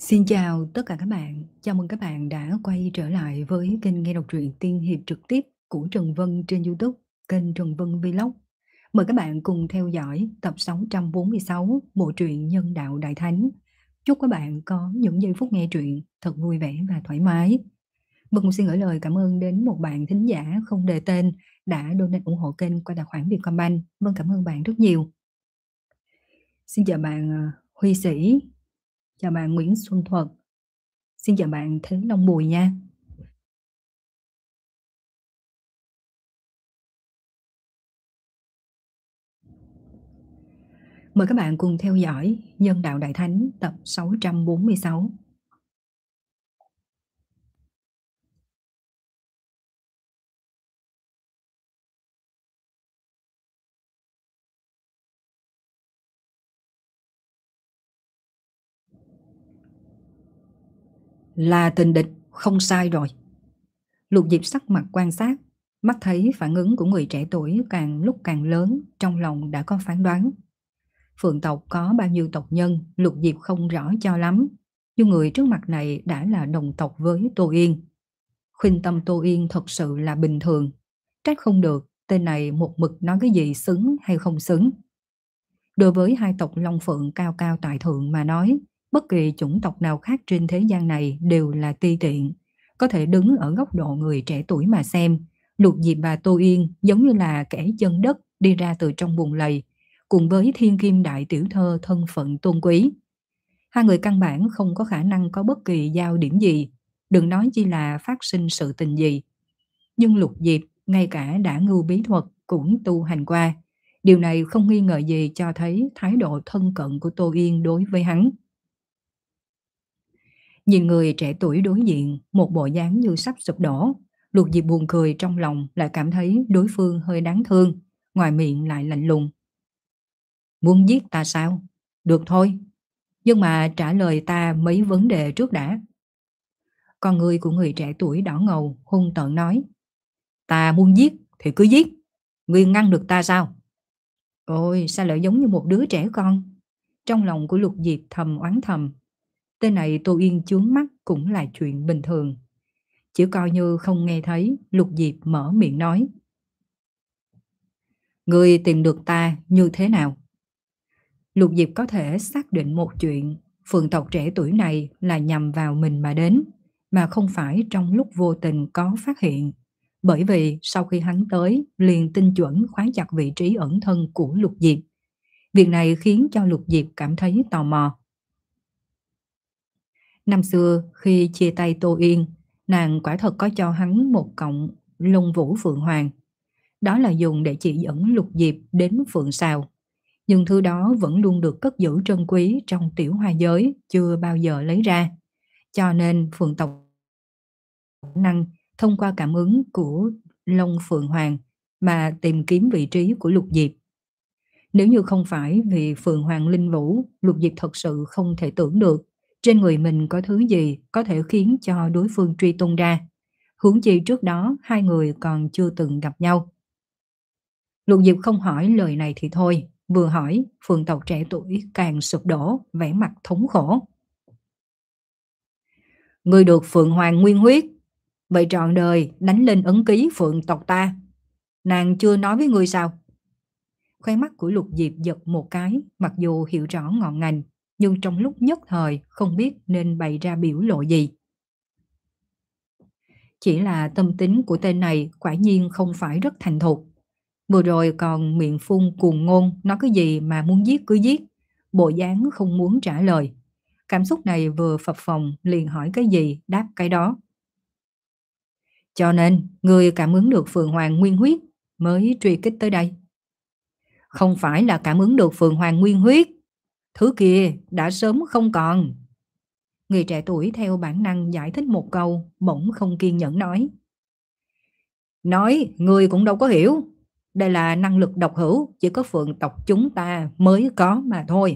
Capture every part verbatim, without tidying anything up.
Xin chào tất cả các bạn, chào mừng các bạn đã quay trở lại với kênh nghe đọc truyện tiên hiệp trực tiếp của Trần Vân trên YouTube, kênh Trần Vân Vlog. Mời các bạn cùng theo dõi tập sáu trăm bốn mươi sáu bộ truyện Nhân đạo Đại Thánh. Chúc các bạn có những giây phút nghe truyện thật vui vẻ và thoải mái. Vân cũng xin gửi lời cảm ơn đến một bạn thính giả không đề tên đã donate ủng hộ kênh qua tài khoản Vietcombank. Vân cảm ơn bạn rất nhiều. Xin chào bạn à, Huy Sĩ, chào bạn Nguyễn Xuân Thuật. Xin chào bạn Thế Long Bùi nha. Mời các bạn cùng theo dõi Nhân đạo Đại Thánh tập sáu trăm bốn mươi sáu. Là tình địch, không sai rồi. Lục Diệp sắc mặt quan sát, mắt thấy phản ứng của người trẻ tuổi càng lúc càng lớn, trong lòng đã có phán đoán. Phượng tộc có bao nhiêu tộc nhân, Lục Diệp không rõ cho lắm, nhưng người trước mặt này đã là đồng tộc với Tô Yên. Khuynh tâm Tô Yên thật sự là bình thường, trách không được tên này một mực nói cái gì xứng hay không xứng. Đối với hai tộc Long Phượng cao cao tại thượng mà nói, bất kỳ chủng tộc nào khác trên thế gian này đều là ti tiện. Có thể đứng ở góc độ người trẻ tuổi mà xem, Lục Diệp và Tô Yên giống như là kẻ chân đất đi ra từ trong bùn lầy, cùng với thiên kim đại tiểu thơ thân phận tôn quý. Hai người căn bản không có khả năng có bất kỳ giao điểm gì, đừng nói chi là phát sinh sự tình gì. Nhưng Lục Diệp ngay cả đã ngưu bí thuật cũng tu hành qua. Điều này không nghi ngờ gì cho thấy thái độ thân cận của Tô Yên đối với hắn. Nhìn người trẻ tuổi đối diện, một bộ dáng như sắp sụp đổ, Lục Diệp buồn cười trong lòng, lại cảm thấy đối phương hơi đáng thương, ngoài miệng lại lạnh lùng. Muốn giết ta sao? Được thôi, nhưng mà trả lời ta mấy vấn đề trước đã. Con người của người trẻ tuổi đỏ ngầu, hung tợn nói. Ta muốn giết thì cứ giết, ngươi ngăn được ta sao? Ôi, sao lại giống như một đứa trẻ con? Trong lòng của Lục Diệp thầm oán thầm. Tên này Tô Yên chướng mắt cũng là chuyện bình thường. Chỉ coi như không nghe thấy, Lục Diệp mở miệng nói. Ngươi tìm được ta như thế nào? Lục Diệp có thể xác định một chuyện, phượng tộc trẻ tuổi này là nhằm vào mình mà đến, mà không phải trong lúc vô tình có phát hiện. Bởi vì sau khi hắn tới, liền tinh chuẩn khóa chặt vị trí ẩn thân của Lục Diệp. Việc này khiến cho Lục Diệp cảm thấy tò mò. Năm xưa khi chia tay Tô Yên, nàng quả thật có cho hắn một cọng lông vũ phượng hoàng. Đó là dùng để chỉ dẫn Lục Diệp đến phượng sào. Nhưng thứ đó vẫn luôn được cất giữ trân quý trong tiểu hoa giới, chưa bao giờ lấy ra. Cho nên phượng tộc năng thông qua cảm ứng của lông phượng hoàng mà tìm kiếm vị trí của Lục Diệp. Nếu như không phải vì phượng hoàng linh vũ, Lục Diệp thật sự không thể tưởng được trên người mình có thứ gì có thể khiến cho đối phương truy tung ra. Huống chi trước đó hai người còn chưa từng gặp nhau. Lục Diệp không hỏi lời này thì thôi, vừa hỏi phượng tộc trẻ tuổi càng sụp đổ, vẻ mặt thống khổ. Người được phượng hoàng nguyên huyết, vậy trọn đời đánh lên ấn ký phượng tộc ta. Nàng chưa nói với ngươi sao? Khóe mắt của Lục Diệp giật một cái, mặc dù hiểu rõ ngọn ngành, nhưng trong lúc nhất thời không biết nên bày ra biểu lộ gì. Chỉ là tâm tính của tên này quả nhiên không phải rất thành thục. Vừa rồi còn miệng phun cuồng ngôn, nói cái gì mà muốn giết cứ giết, bộ dáng không muốn trả lời. Cảm xúc này vừa phập phồng liền hỏi cái gì đáp cái đó. Cho nên người cảm ứng được phượng hoàng nguyên huyết mới truy kích tới đây. Không phải là cảm ứng được phượng hoàng nguyên huyết, thứ kia đã sớm không còn. Người trẻ tuổi theo bản năng giải thích một câu, bỗng không kiên nhẫn nói. Nói, người cũng đâu có hiểu. Đây là năng lực độc hữu, chỉ có phượng tộc chúng ta mới có mà thôi.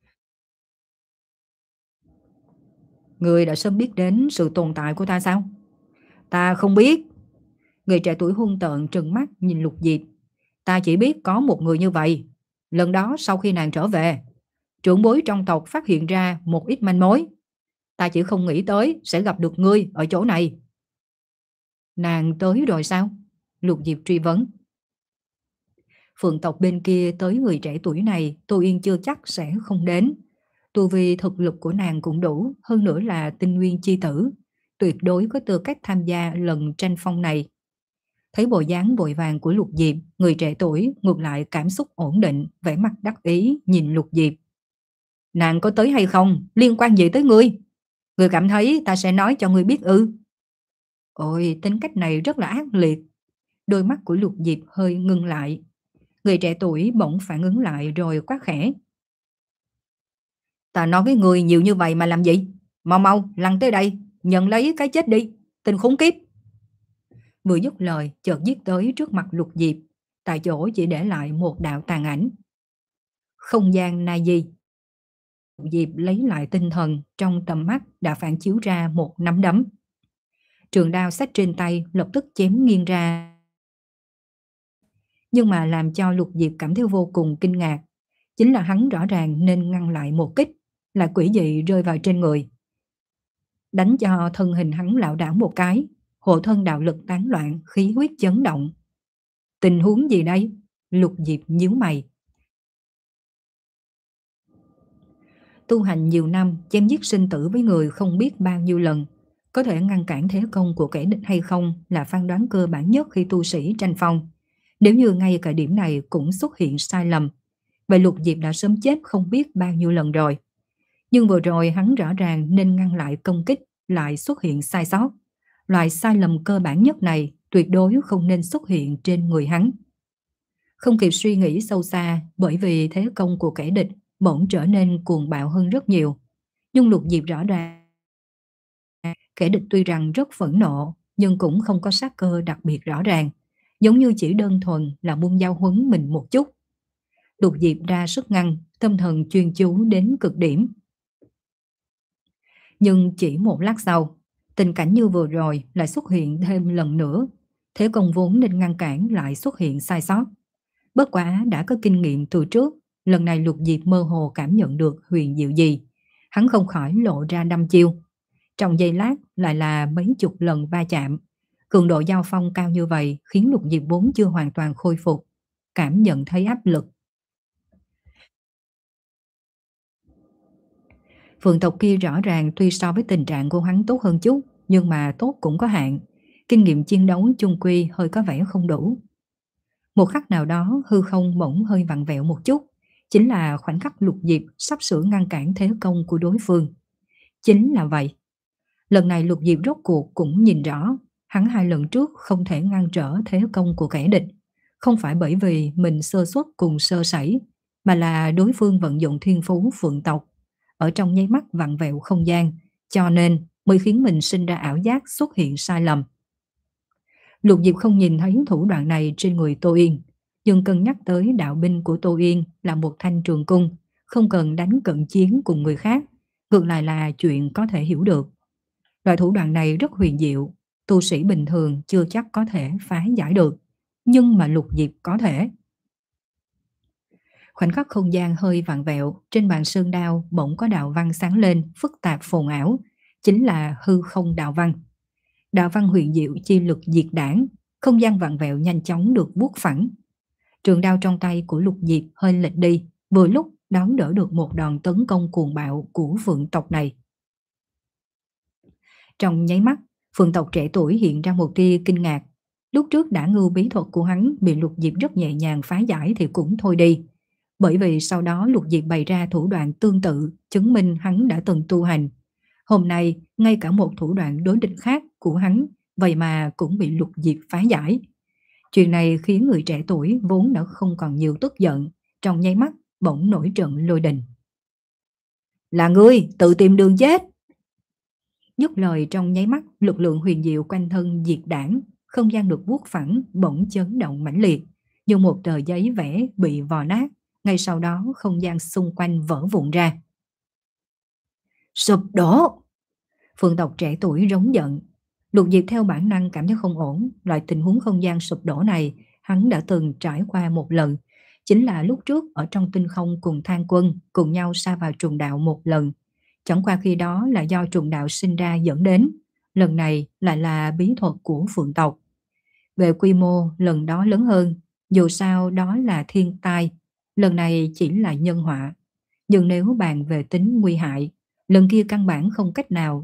Người đã sớm biết đến sự tồn tại của ta sao? Ta không biết. Người trẻ tuổi hung tợn trừng mắt nhìn Lục Diệp. Ta chỉ biết có một người như vậy. Lần đó sau khi nàng trở về, trưởng bối trong tộc phát hiện ra một ít manh mối. Ta chỉ không nghĩ tới sẽ gặp được ngươi ở chỗ này. Nàng tới rồi sao? Lục Diệp truy vấn. Phượng tộc bên kia tới người trẻ tuổi này, Tô Yên chưa chắc sẽ không đến. Tu vi thực lực của nàng cũng đủ, hơn nữa là tinh nguyên chi tử, tuyệt đối có tư cách tham gia lần tranh phong này. Thấy bộ dáng vội vàng của Lục Diệp, người trẻ tuổi ngược lại cảm xúc ổn định, vẻ mặt đắc ý nhìn Lục Diệp. Nàng có tới hay không, liên quan gì tới ngươi? Ngươi cảm thấy ta sẽ nói cho ngươi biết ư? Ôi, tính cách này rất là ác liệt. Đôi mắt của Lục Diệp hơi ngưng lại. Người trẻ tuổi bỗng phản ứng lại rồi quát khẽ. Ta nói với người nhiều như vậy mà làm gì? Mau mau, lăn tới đây, nhận lấy cái chết đi, tên khốn kiếp. Vừa dứt lời, chợt giết tới trước mặt Lục Diệp, tại chỗ chỉ để lại một đạo tàn ảnh. Không gian na di. Lục Diệp lấy lại tinh thần, trong tầm mắt đã phản chiếu ra một nắm đấm. Trường đao xách trên tay lập tức chém nghiêng ra. Nhưng mà làm cho Lục Diệp cảm thấy vô cùng kinh ngạc, chính là hắn rõ ràng nên ngăn lại một kích, là quỷ dị rơi vào trên người. Đánh cho thân hình hắn lảo đảo một cái, hộ thân đạo lực tán loạn, khí huyết chấn động. Tình huống gì đây? Lục Diệp nhíu mày. Tu hành nhiều năm, chém giết sinh tử với người không biết bao nhiêu lần, có thể ngăn cản thế công của kẻ địch hay không là phán đoán cơ bản nhất khi tu sĩ tranh phong. Nếu như ngay cả điểm này cũng xuất hiện sai lầm, vậy Lục Diệp đã sớm chết không biết bao nhiêu lần rồi. Nhưng vừa rồi hắn rõ ràng nên ngăn lại công kích, lại xuất hiện sai sót. Loại sai lầm cơ bản nhất này tuyệt đối không nên xuất hiện trên người hắn. Không kịp suy nghĩ sâu xa, bởi vì thế công của kẻ địch bỗng trở nên cuồng bạo hơn rất nhiều. Nhưng Lục Diệp rõ ràng kẻ địch tuy rằng rất phẫn nộ, nhưng cũng không có sát cơ đặc biệt rõ ràng, giống như chỉ đơn thuần là muốn giao huấn mình một chút. Lục Diệp ra sức ngăn, tâm thần chuyên chú đến cực điểm. Nhưng chỉ một lát sau, tình cảnh như vừa rồi lại xuất hiện thêm lần nữa. Thế công vốn nên ngăn cản lại xuất hiện sai sót. Bất quá đã có kinh nghiệm từ trước, lần này Lục Diệp mơ hồ cảm nhận được huyền diệu gì. Hắn không khỏi lộ ra đăm chiêu. Trong giây lát lại là mấy chục lần va chạm. Cường độ giao phong cao như vậy khiến Lục Diệp vốn chưa hoàn toàn khôi phục, cảm nhận thấy áp lực. Phượng tộc kia rõ ràng tuy so với tình trạng của hắn tốt hơn chút, nhưng mà tốt cũng có hạn. Kinh nghiệm chiến đấu chung quy hơi có vẻ không đủ. Một khắc nào đó hư không bỗng hơi vặn vẹo một chút, chính là khoảnh khắc Lục Diệp sắp sửa ngăn cản thế công của đối phương. Chính là vậy. Lần này Lục Diệp rốt cuộc cũng nhìn rõ, hắn hai lần trước không thể ngăn trở thế công của kẻ địch. Không phải bởi vì mình sơ suất cùng sơ sẩy, mà là đối phương vận dụng thiên phú Phượng tộc ở trong nháy mắt vặn vẹo không gian, cho nên mới khiến mình sinh ra ảo giác xuất hiện sai lầm. Lục Diệp không nhìn thấy thủ đoạn này trên người Tô Yên, nhưng cân nhắc tới đạo binh của Tô Yên là một thanh trường cung, không cần đánh cận chiến cùng người khác, ngược lại là chuyện có thể hiểu được. Loại thủ đoạn này rất huyền diệu, tu sĩ bình thường chưa chắc có thể phá giải được, nhưng mà Lục Diệp có thể. Khoảnh khắc không gian hơi vặn vẹo, trên bàn sơn đao bỗng có đạo văn sáng lên, phức tạp phồn ảo, chính là hư không đạo văn. Đạo văn huyền diệu chi lực diệt đảng, không gian vặn vẹo nhanh chóng được vuốt phẳng. Trường đao trong tay của Lục Diệp hơi lệch đi, vừa lúc đón đỡ được một đòn tấn công cuồng bạo của Phượng tộc này. Trong nháy mắt, Phượng tộc trẻ tuổi hiện ra một tia kinh ngạc. Lúc trước đã ngưu bí thuật của hắn bị Lục Diệp rất nhẹ nhàng phá giải thì cũng thôi đi. Bởi vì sau đó Lục Diệp bày ra thủ đoạn tương tự, chứng minh hắn đã từng tu hành. Hôm nay, ngay cả một thủ đoạn đối địch khác của hắn, vậy mà cũng bị Lục Diệp phá giải. Chuyện này khiến người trẻ tuổi vốn đã không còn nhiều tức giận, trong nháy mắt bỗng nổi trận lôi đình. Là ngươi, tự tìm đường chết! Dứt lời trong nháy mắt, lực lượng huyền diệu quanh thân diệt đảng, không gian được vuốt phẳng, bỗng chấn động mãnh liệt, như một tờ giấy vẽ bị vò nát. Ngay sau đó không gian xung quanh vỡ vụn ra. Sụp đổ! Phượng tộc trẻ tuổi rống giận. Lục Diệp theo bản năng cảm thấy không ổn. Loại tình huống không gian sụp đổ này hắn đã từng trải qua một lần. Chính là lúc trước ở trong tinh không cùng Thang Quân cùng nhau sa vào trùng đạo một lần. Chẳng qua khi đó là do trùng đạo sinh ra dẫn đến, lần này lại là bí thuật của phượng tộc. Về quy mô lần đó lớn hơn, dù sao đó là thiên tai, lần này chỉ là nhân họa. Nhưng nếu bàn về tính nguy hại, lần kia căn bản không cách nào.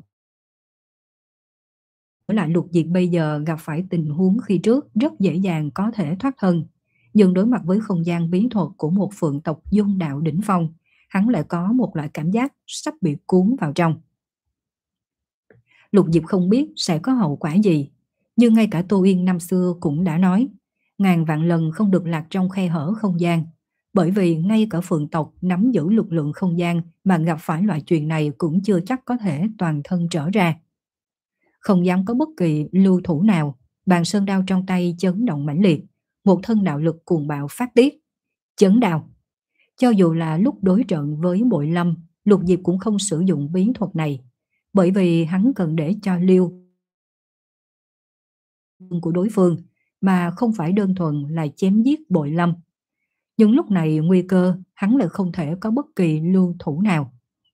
Với lại Lục Diệp bây giờ gặp phải tình huống khi trước rất dễ dàng có thể thoát thân. Nhưng đối mặt với không gian bí thuật của một phượng tộc dung đạo đỉnh phong, hắn lại có một loại cảm giác sắp bị cuốn vào trong. Lục Diệp không biết sẽ có hậu quả gì, nhưng ngay cả Tô Yên năm xưa cũng đã nói, ngàn vạn lần không được lạc trong khe hở không gian, bởi vì ngay cả phượng tộc nắm giữ lực lượng không gian mà gặp phải loại chuyện này cũng chưa chắc có thể toàn thân trở ra. Không dám có bất kỳ lưu thủ nào, bàn sơn đao trong tay chấn động mãnh liệt, một thân đạo lực cuồng bạo phát tiết. Chấn đao. Cho dù là lúc đối trận với Bội Lâm, Lục Diệp cũng không sử dụng bí thuật này, bởi vì hắn cần để cho lưu của đối phương, mà không phải đơn thuần là chém giết Bội Lâm. Nhưng lúc này nguy cơ hắn lại không thể có bất kỳ lưu thủ nào.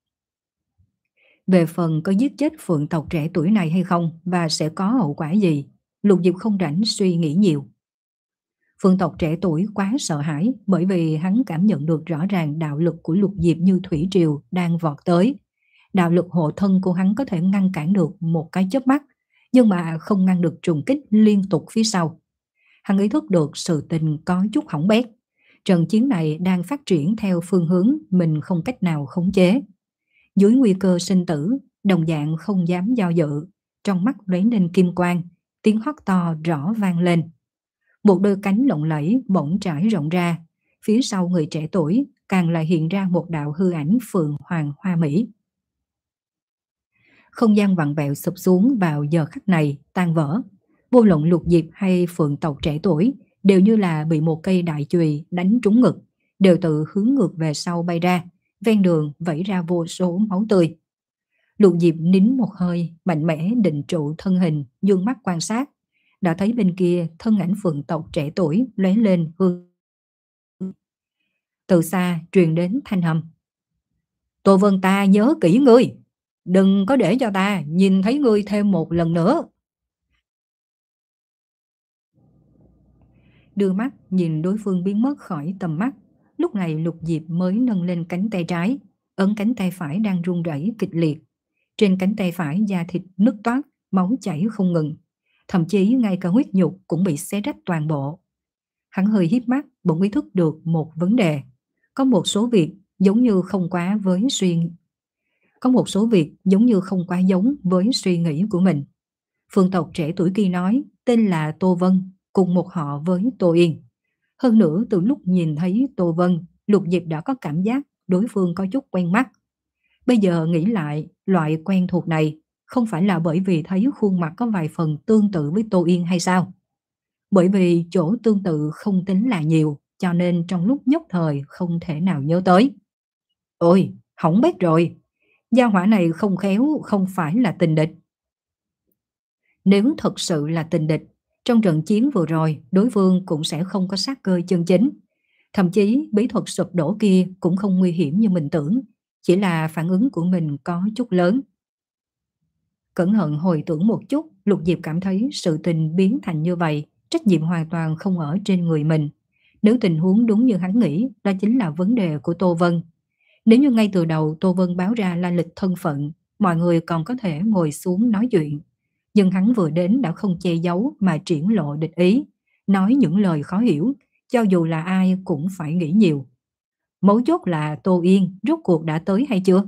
Về phần có giết chết phượng tộc trẻ tuổi này hay không và sẽ có hậu quả gì, Lục Diệp không rảnh suy nghĩ nhiều. Phượng tộc trẻ tuổi quá sợ hãi, bởi vì hắn cảm nhận được rõ ràng đạo lực của Lục Diệp như thủy triều đang vọt tới. Đạo lực hộ thân của hắn có thể ngăn cản được một cái chớp mắt, nhưng mà không ngăn được trùng kích liên tục phía sau. Hắn ý thức được sự tình có chút hỏng bét. Trận chiến này đang phát triển theo phương hướng mình không cách nào khống chế. Dưới nguy cơ sinh tử, đồng dạng không dám do dự, trong mắt lóe lên kim quang, tiếng hót to rõ vang lên. Một đôi cánh lộng lẫy bỗng trải rộng ra, phía sau người trẻ tuổi càng lại hiện ra một đạo hư ảnh phượng hoàng hoa mỹ. Không gian vặn vẹo sụp xuống vào giờ khắc này, tan vỡ. Vô luận Lục Diệp hay phượng tộc trẻ tuổi đều như là bị một cây đại chùy đánh trúng ngực, đều tự hướng ngược về sau bay ra, ven đường vẩy ra vô số máu tươi. Lục Diệp nín một hơi, mạnh mẽ định trụ thân hình, dương mắt quan sát, đã thấy bên kia thân ảnh phượng tộc trẻ tuổi lóe lên hương. Từ xa truyền đến thanh âm: Tô Vân, ta nhớ kỹ ngươi, đừng có để cho ta nhìn thấy ngươi thêm một lần nữa. Đưa mắt nhìn đối phương biến mất khỏi tầm mắt, lúc này Lục Diệp mới nâng lên cánh tay trái, ấn cánh tay phải đang run rẩy kịch liệt. Trên cánh tay phải da thịt nứt toát, máu chảy không ngừng, thậm chí ngay cả huyết nhục cũng bị xé rách toàn bộ. Hắn hơi híp mắt, bỗng ý thức được một vấn đề. Có một số việc giống như không quá với suy Có một số việc giống như không quá giống với suy nghĩ của mình. Phượng tộc trẻ tuổi kia nói tên là Tô Vân, cùng một họ với Tô Yên. Hơn nữa từ lúc nhìn thấy Tô Vân, Lục Diệp đã có cảm giác đối phương có chút quen mắt. Bây giờ nghĩ lại, loại quen thuộc này không phải là bởi vì thấy khuôn mặt có vài phần tương tự với Tô Yên hay sao? Bởi vì chỗ tương tự không tính là nhiều, cho nên trong lúc nhất thời không thể nào nhớ tới. Ôi, hỏng bét rồi, gia hỏa này không khéo không phải là tình địch. Nếu thật sự là tình địch, trong trận chiến vừa rồi đối phương cũng sẽ không có sát cơ chân chính. Thậm chí bí thuật sụp đổ kia cũng không nguy hiểm như mình tưởng, chỉ là phản ứng của mình có chút lớn. Cẩn thận hồi tưởng một chút, Lục Diệp cảm thấy sự tình biến thành như vậy, trách nhiệm hoàn toàn không ở trên người mình. Nếu tình huống đúng như hắn nghĩ, đó chính là vấn đề của Tô Vân. Nếu như ngay từ đầu Tô Vân báo ra la lịch thân phận, mọi người còn có thể ngồi xuống nói chuyện. Nhưng hắn vừa đến đã không che giấu mà triển lộ địch ý, nói những lời khó hiểu, cho dù là ai cũng phải nghĩ nhiều. Mấu chốt là Tô Yên rốt cuộc đã tới hay chưa?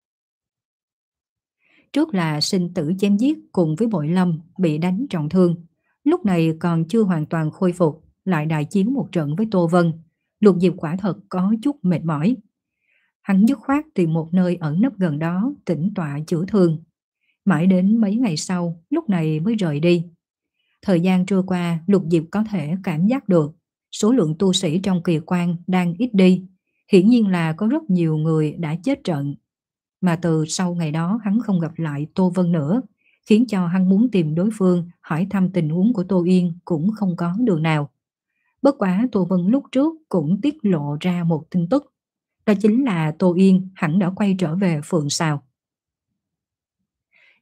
Trước là sinh tử chém giết cùng với Bội Lâm bị đánh trọng thương, lúc này còn chưa hoàn toàn khôi phục, lại đại chiến một trận với Tô Vân. Lục Diệp quả thật có chút mệt mỏi. Hắn dứt khoát tìm một nơi ẩn nấp gần đó tĩnh tọa chữa thương. Mãi đến mấy ngày sau, lúc này mới rời đi. Thời gian trôi qua, Lục Diệp có thể cảm giác được số lượng tu sĩ trong kỳ quan đang ít đi. Hiển nhiên là có rất nhiều người đã chết trận. Mà từ sau ngày đó hắn không gặp lại Tô Vân nữa, khiến cho hắn muốn tìm đối phương hỏi thăm tình huống của Tô Yên cũng không có đường nào. Bất quá Tô Vân lúc trước cũng tiết lộ ra một tin tức, đó chính là Tô Yên hẳn đã quay trở về Phượng Sào.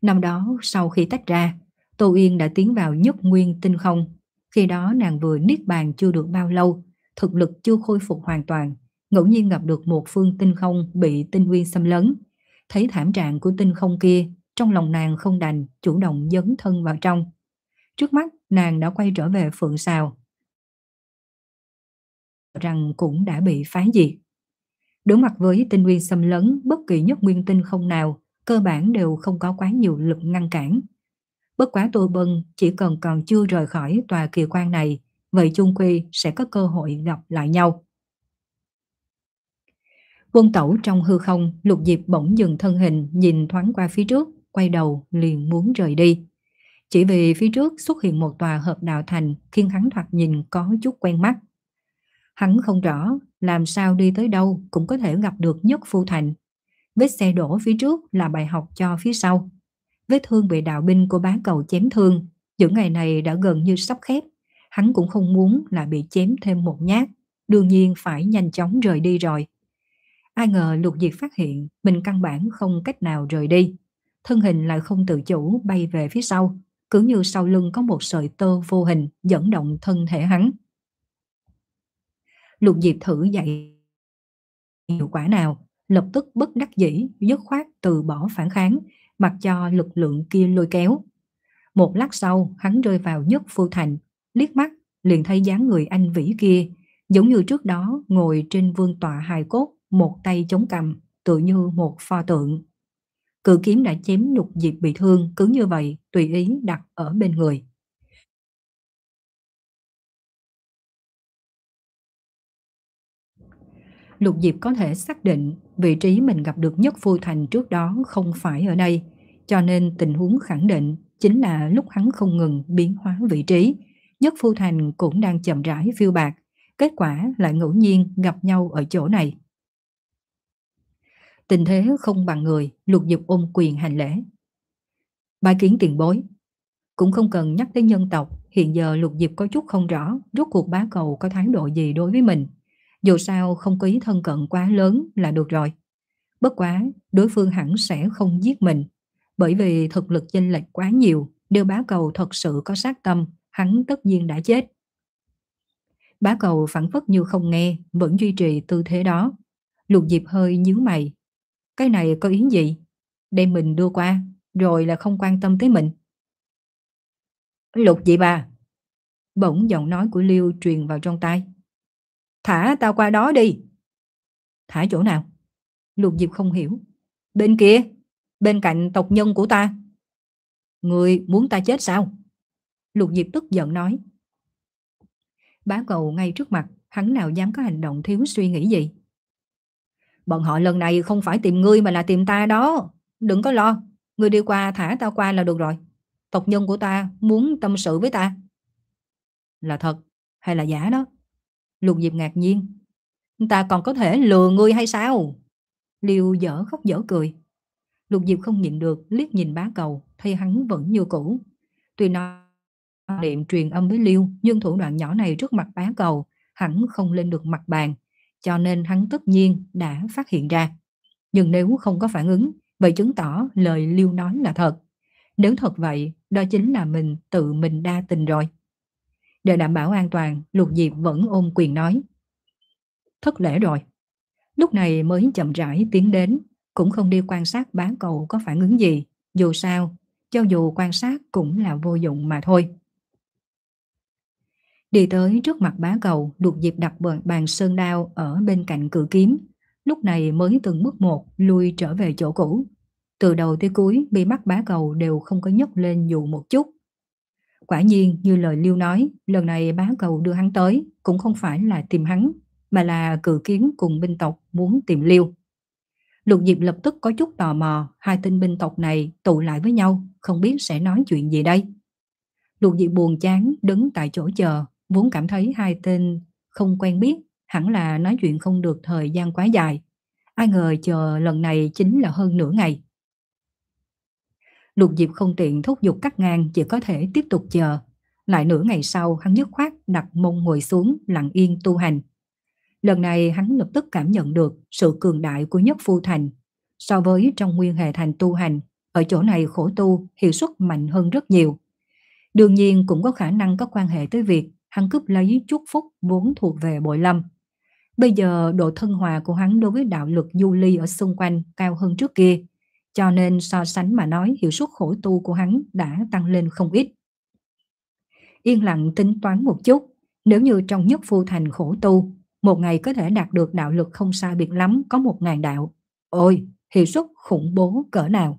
Năm đó sau khi tách ra, Tô Yên đã tiến vào nhất nguyên tinh không. Khi đó nàng vừa niết bàn chưa được bao lâu, thực lực chưa khôi phục hoàn toàn, ngẫu nhiên gặp được một phương tinh không bị tinh nguyên xâm lấn. Thấy thảm trạng của tinh không kia, trong lòng nàng không đành, chủ động dấn thân vào trong. Trước mắt nàng đã quay trở về Phượng Sào, rằng cũng đã bị phá diệt. Đối mặt với tinh nguyên xâm lấn, bất kỳ nhất nguyên tinh không nào cơ bản đều không có quá nhiều lực ngăn cản. Bất quá Tô Bân chỉ cần còn chưa rời khỏi tòa kỳ quan này, vậy chung quy sẽ có cơ hội gặp lại nhau. Quân tẩu trong hư không, Lục Diệp bỗng dừng thân hình, nhìn thoáng qua phía trước, quay đầu liền muốn rời đi. Chỉ vì phía trước xuất hiện một tòa hợp đạo thành khiến hắn thoạt nhìn có chút quen mắt. Hắn không rõ làm sao đi tới đâu cũng có thể gặp được Nhất Phu Thành. Vết xe đổ phía trước là bài học cho phía sau. Vết thương bị đạo binh của bá cầu chém thương, những ngày này đã gần như sắp khép. Hắn cũng không muốn là bị chém thêm một nhát, đương nhiên phải nhanh chóng rời đi rồi. Ai ngờ Lục Diệp phát hiện mình căn bản không cách nào rời đi. Thân hình lại không tự chủ bay về phía sau, cứ như sau lưng có một sợi tơ vô hình dẫn động thân thể hắn. Lục Diệp thử dậy hiệu quả nào, lập tức bất đắc dĩ dứt khoát từ bỏ phản kháng, mặc cho lực lượng kia lôi kéo. Một lát sau hắn rơi vào Nhất Phu Thành, liếc mắt liền thấy dáng người anh vĩ kia, giống như trước đó ngồi trên vương tọa hài cốt, một tay chống cằm, tựa như một pho tượng. Cự kiếm đã chém Lục Diệp bị thương, cứ như vậy tùy ý đặt ở bên người. Lục Diệp có thể xác định vị trí mình gặp được Nhất Phu Thành trước đó không phải ở đây, cho nên tình huống khẳng định chính là lúc hắn không ngừng biến hóa vị trí, Nhất Phu Thành cũng đang chậm rãi phiêu bạt, kết quả lại ngẫu nhiên gặp nhau ở chỗ này. Tình thế không bằng người, Lục Diệp ôm quyền hành lễ. Bái kiến tiền bối. Cũng không cần nhắc tới nhân tộc, hiện giờ Lục Diệp có chút không rõ rốt cuộc bá cầu có thái độ gì đối với mình. Dù sao không có ý thân cận quá lớn là được rồi. Bất quá, đối phương hẳn sẽ không giết mình, bởi vì thực lực chênh lệch quá nhiều, nếu bá cầu thật sự có sát tâm, hắn tất nhiên đã chết. Bá cầu phản phất như không nghe, vẫn duy trì tư thế đó. Lục Diệp hơi nhíu mày. Cái này có ý gì? Đem mình đưa qua, rồi là không quan tâm tới mình. Lục Diệp à! Bỗng giọng nói của Liêu truyền vào trong tai. Thả tao qua đó đi. Thả chỗ nào? Lục Diệp không hiểu. Bên kia, bên cạnh tộc nhân của ta. Người muốn ta chết sao? Lục Diệp tức giận nói. Bá cầu ngay trước mặt, hắn nào dám có hành động thiếu suy nghĩ gì. Bọn họ lần này không phải tìm ngươi mà là tìm ta đó. Đừng có lo, ngươi đi qua thả tao qua là được rồi. Tộc nhân của ta muốn tâm sự với ta. Là thật hay là giả đó? Lục Diệp ngạc nhiên. Ta còn có thể lừa ngươi hay sao? Liêu dở khóc dở cười. Lục Diệp không nhịn được liếc nhìn bá cầu, thấy hắn vẫn như cũ. Tuy nói niệm truyền âm với Liêu, nhưng thủ đoạn nhỏ này trước mặt bá cầu hẳn không lên được mặt bàn, cho nên hắn tất nhiên đã phát hiện ra. Nhưng nếu không có phản ứng, vậy chứng tỏ lời Liêu nói là thật. Nếu thật vậy, đó chính là mình tự mình đa tình rồi. Để đảm bảo an toàn, Lục Diệp vẫn ôm quyền nói. Thất lễ rồi. Lúc này mới chậm rãi tiến đến, cũng không đi quan sát bá cầu có phản ứng gì. Dù sao, cho dù quan sát cũng là vô dụng mà thôi. Đi tới trước mặt bá cầu, Lục Diệp đặt bàn sơn đao ở bên cạnh cự kiếm. Lúc này mới từng bước một lui trở về chỗ cũ. Từ đầu tới cuối, mi mắt bá cầu đều không có nhấc lên dù một chút. Quả nhiên như lời Liêu nói, lần này bá cầu đưa hắn tới cũng không phải là tìm hắn, mà là cự kiếm cùng binh tộc muốn tìm Liêu. Lục Diệp lập tức có chút tò mò, hai tên binh tộc này tụ lại với nhau, không biết sẽ nói chuyện gì đây. Lục Diệp buồn chán đứng tại chỗ chờ, vốn cảm thấy hai tên không quen biết, hẳn là nói chuyện không được thời gian quá dài. Ai ngờ chờ lần này chính là hơn nửa ngày. Lục Diệp không tiện thúc giục cắt ngang, chỉ có thể tiếp tục chờ. Lại nửa ngày sau, hắn dứt khoát đặt mông ngồi xuống, lặng yên tu hành. Lần này hắn lập tức cảm nhận được sự cường đại của Nhất Phu Thành. So với trong Nguyên Hệ Thành tu hành, Ở chỗ này khổ tu hiệu suất mạnh hơn rất nhiều. Đương nhiên cũng có khả năng có quan hệ tới việc hắn cướp lấy chúc phúc vốn thuộc về Bội Lâm. Bây giờ độ thân hòa của hắn đối với đạo lực du ly ở xung quanh cao hơn trước kia, cho nên so sánh mà nói hiệu suất khổ tu của hắn đã tăng lên không ít. Yên lặng tính toán một chút, nếu như trong nhất phu thành khổ tu, một ngày có thể đạt được đạo lực không sai biệt lắm có một ngàn đạo. Ôi, hiệu suất khủng bố cỡ nào!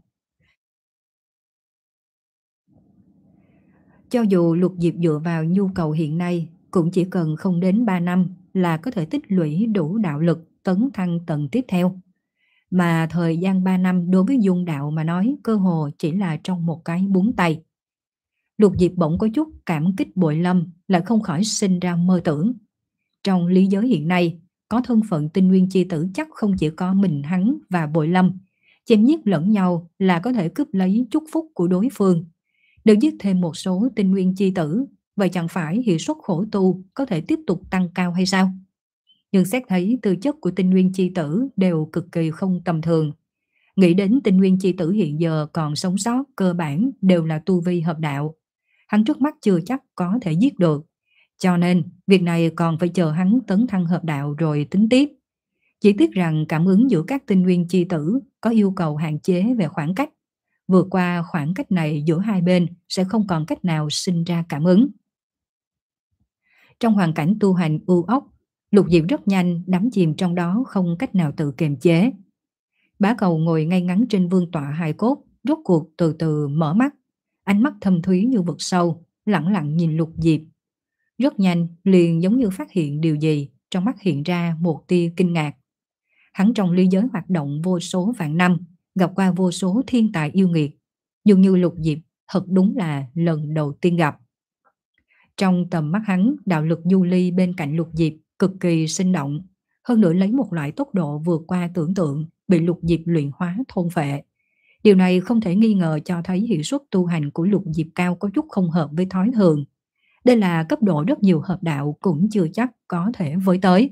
Cho dù Lục Diệp dựa vào nhu cầu hiện nay, cũng chỉ cần không đến ba năm là có thể tích lũy đủ đạo lực tấn thăng tầng tiếp theo. Mà thời gian ba năm đối với Dung Đạo mà nói cơ hồ chỉ là trong một cái búng tay. Lục Diệp bỗng có chút cảm kích Bội Lâm, lại không khỏi sinh ra mơ tưởng. Trong lý giới hiện nay, có thân phận tinh nguyên chi tử chắc không chỉ có mình hắn và Bội Lâm. Chém giết lẫn nhau là có thể cướp lấy chúc phúc của đối phương. Nếu giết thêm một số tinh nguyên chi tử, vậy chẳng phải hiệu suất khổ tu có thể tiếp tục tăng cao hay sao? Nhưng xét thấy tư chất của tinh nguyên chi tử đều cực kỳ không tầm thường. Nghĩ đến tinh nguyên chi tử hiện giờ còn sống sót cơ bản đều là tu vi hợp đạo. Hắn trước mắt chưa chắc có thể giết được. Cho nên, việc này còn phải chờ hắn tấn thăng hợp đạo rồi tính tiếp. Chỉ tiếc rằng cảm ứng giữa các tinh nguyên chi tử có yêu cầu hạn chế về khoảng cách. Vượt qua khoảng cách này giữa hai bên sẽ không còn cách nào sinh ra cảm ứng. Trong hoàn cảnh tu hành ưu ốc, Lục Diệp rất nhanh đắm chìm trong đó không cách nào tự kiềm chế. Bá Cầu ngồi ngay ngắn trên vương tọa hài cốt, rốt cuộc từ từ mở mắt, ánh mắt thâm thúy như vực sâu, lẳng lặng nhìn Lục Diệp. Rất nhanh, liền giống như phát hiện điều gì, trong mắt hiện ra một tia kinh ngạc. Hắn trong ly giới hoạt động vô số vạn năm, gặp qua vô số thiên tài yêu nghiệt, dường như Lục Diệp thật đúng là lần đầu tiên gặp. Trong tầm mắt hắn, đạo lực du ly bên cạnh Lục Diệp cực kỳ sinh động, hơn nữa lấy một loại tốc độ vượt qua tưởng tượng, bị Lục Diệp luyện hóa thôn phệ. Điều này không thể nghi ngờ cho thấy hiệu suất tu hành của Lục Diệp cao có chút không hợp với thói thường. Đây là cấp độ rất nhiều hợp đạo cũng chưa chắc có thể với tới.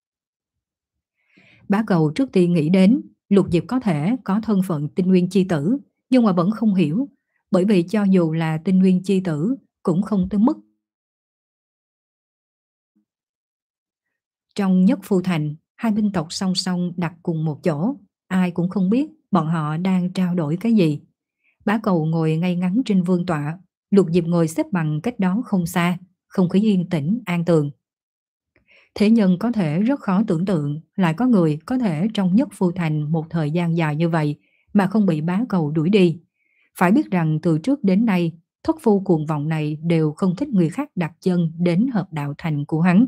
Bá Cầu trước tiên nghĩ đến Lục Diệp có thể có thân phận tinh nguyên chi tử, nhưng mà vẫn không hiểu, bởi vì cho dù là tinh nguyên chi tử cũng không tới mức. Trong nhất phu thành, hai binh tộc song song đặt cùng một chỗ, ai cũng không biết bọn họ đang trao đổi cái gì. Bá Cầu ngồi ngay ngắn trên vương tọa, Lục Diệp ngồi xếp bằng cách đó không xa, không khí yên tĩnh, an tường. Thế nhân có thể rất khó tưởng tượng lại có người có thể trong nhất phu thành một thời gian dài như vậy mà không bị Bá Cầu đuổi đi. Phải biết rằng từ trước đến nay, thất phu cuồng vọng này đều không thích người khác đặt chân đến hợp đạo thành của hắn.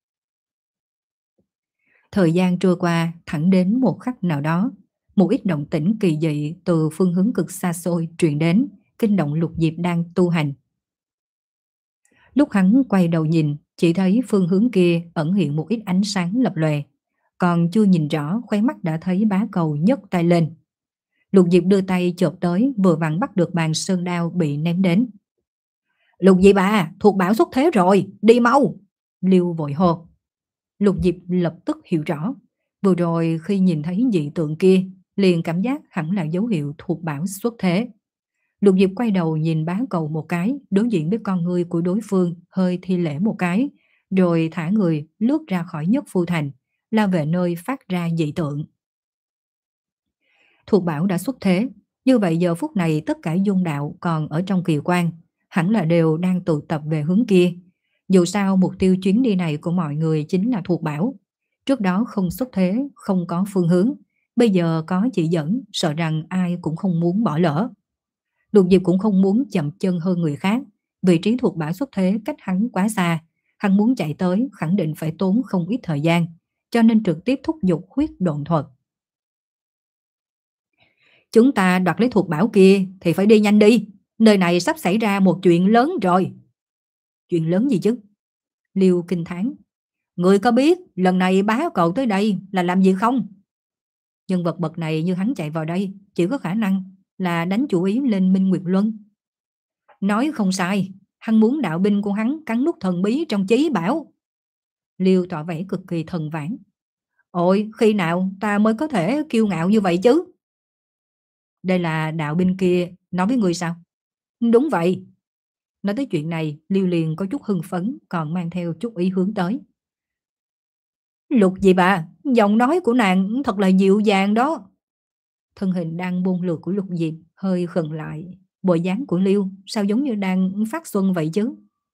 Thời gian trôi qua, thẳng đến một khắc nào đó, một ít động tĩnh kỳ dị từ phương hướng cực xa xôi truyền đến, kinh động Lục Diệp đang tu hành. Lúc hắn quay đầu nhìn, chỉ thấy phương hướng kia ẩn hiện một ít ánh sáng lập lòe, còn chưa nhìn rõ khóe mắt đã thấy Bá Cầu nhấc tay lên. Lục Diệp đưa tay chộp tới, vừa vặn bắt được bàn sơn đao bị ném đến. Lục Diệp à, thuộc bảo xuất thế rồi, đi mau! Liêu vội hô. Lục Diệp lập tức hiểu rõ, vừa rồi khi nhìn thấy dị tượng kia, liền cảm giác hẳn là dấu hiệu thuộc bảo xuất thế. Lục Diệp quay đầu nhìn Bá Cầu một cái, đối diện với con ngươi của đối phương, hơi thi lễ một cái, rồi thả người lướt ra khỏi nhất phu thành, lao về nơi phát ra dị tượng. Thuộc bảo đã xuất thế, như vậy giờ phút này tất cả dung đạo còn ở trong kỳ quan, hẳn là đều đang tụ tập về hướng kia. Dù sao mục tiêu chuyến đi này của mọi người chính là thuộc bảo. Trước đó không xuất thế, không có phương hướng, bây giờ có chỉ dẫn, sợ rằng ai cũng không muốn bỏ lỡ. Lục Diệp cũng không muốn chậm chân hơn người khác, vị trí thuộc bảo xuất thế cách hắn quá xa, hắn muốn chạy tới khẳng định phải tốn không ít thời gian, cho nên trực tiếp thúc giục huyết độn thuật. Chúng ta đoạt lấy thuộc bảo kia thì phải đi nhanh đi, nơi này sắp xảy ra một chuyện lớn rồi. Chuyện lớn gì chứ? Liêu kinh thán. Người có biết lần này Bá Cầu tới đây là làm gì không? Nhân vật bậc này như hắn chạy vào đây chỉ có khả năng là đánh chủ ý lên Minh Nguyệt Luân. Nói không sai, hắn muốn đạo binh của hắn cắn nút thần bí trong chí bảo. Liêu tỏ vẻ cực kỳ thần vãn. Ôi, khi nào ta mới có thể kiêu ngạo như vậy chứ? Đây là đạo binh kia nói với người sao? Đúng vậy. Nói tới chuyện này, Liêu liền có chút hưng phấn, còn mang theo chút ý hướng tới. Lục Diệp à, giọng nói của nàng thật là dịu dàng đó. Thân hình đang buông lượt của Lục Diệp hơi khựng lại. Bộ dáng của Liêu sao giống như đang phát xuân vậy chứ?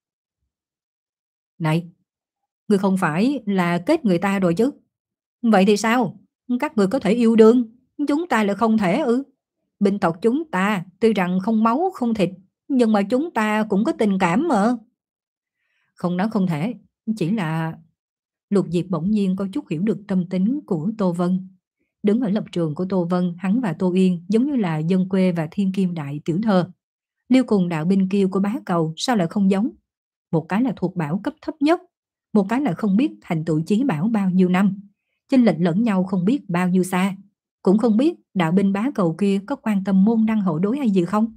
Này, người không phải là kết người ta rồi chứ? Vậy thì sao? Các người có thể yêu đương, chúng ta lại không thể ư? Binh tộc chúng ta tuy rằng không máu không thịt, nhưng mà chúng ta cũng có tình cảm mà. Không nói không thể, chỉ là Lục Diệp bỗng nhiên có chút hiểu được tâm tính của Tô Vân. Đứng ở lập trường của Tô Vân, hắn và Tô Yên giống như là dân quê và thiên kim đại tiểu thơ. Liêu cùng đạo binh kiêu của bá cầu sao lại không giống? Một cái là thuộc bảo cấp thấp nhất, một cái là không biết thành tựu chí bảo bao nhiêu năm. Chênh lệch lẫn nhau không biết bao nhiêu xa. Cũng không biết đạo binh bá cầu kia có quan tâm môn đăng hộ đối hay gì không?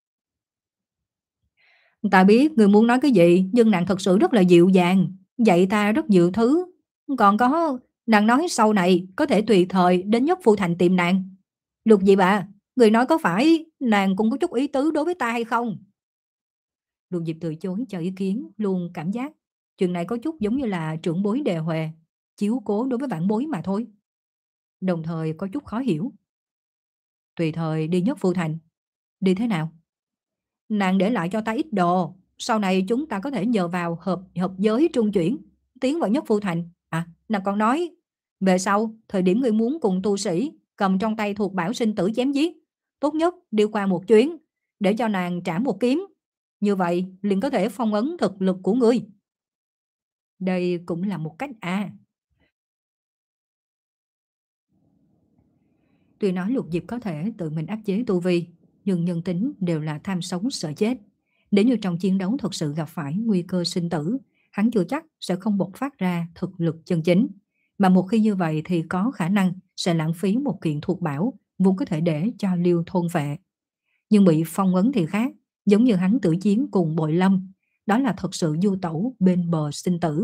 Ta biết người muốn nói cái gì, nhưng nàng thật sự rất là dịu dàng, dạy ta rất nhiều thứ. Còn có, nàng nói sau này có thể tùy thời đến Nhất Phu Thành tìm nàng. Lục Diệp à, người nói có phải nàng cũng có chút ý tứ đối với ta hay không? Lục Diệp từ chối cho ý kiến, luôn cảm giác chuyện này có chút giống như là trưởng bối đề huề, chiếu cố đối với vãn bối mà thôi. Đồng thời có chút khó hiểu. Tùy thời đi Nhất Phu Thành. Đi thế nào? Nàng để lại cho ta ít đồ, sau này chúng ta có thể nhờ vào hợp hợp giới trung chuyển, tiến vào Nhất Phu Thành. À, nàng còn nói, về sau, thời điểm người muốn cùng tu sĩ cầm trong tay thuộc bảo sinh tử chém giết, tốt nhất đi qua một chuyến, để cho nàng trả một kiếm. Như vậy liền có thể phong ấn thực lực của ngươi. Đây cũng là một cách à. Tuy nói Lục Diệp có thể tự mình áp chế tu vi, nhưng nhân tính đều là tham sống sợ chết. Nếu như trong chiến đấu thật sự gặp phải nguy cơ sinh tử, hắn chưa chắc sẽ không bộc phát ra thực lực chân chính. Mà một khi như vậy thì có khả năng sẽ lãng phí một kiện thuộc bảo, vốn có thể để cho Liêu thôn phệ. Nhưng bị phong ấn thì khác, giống như hắn tử chiến cùng Bội Lâm, đó là thật sự du tẩu bên bờ sinh tử.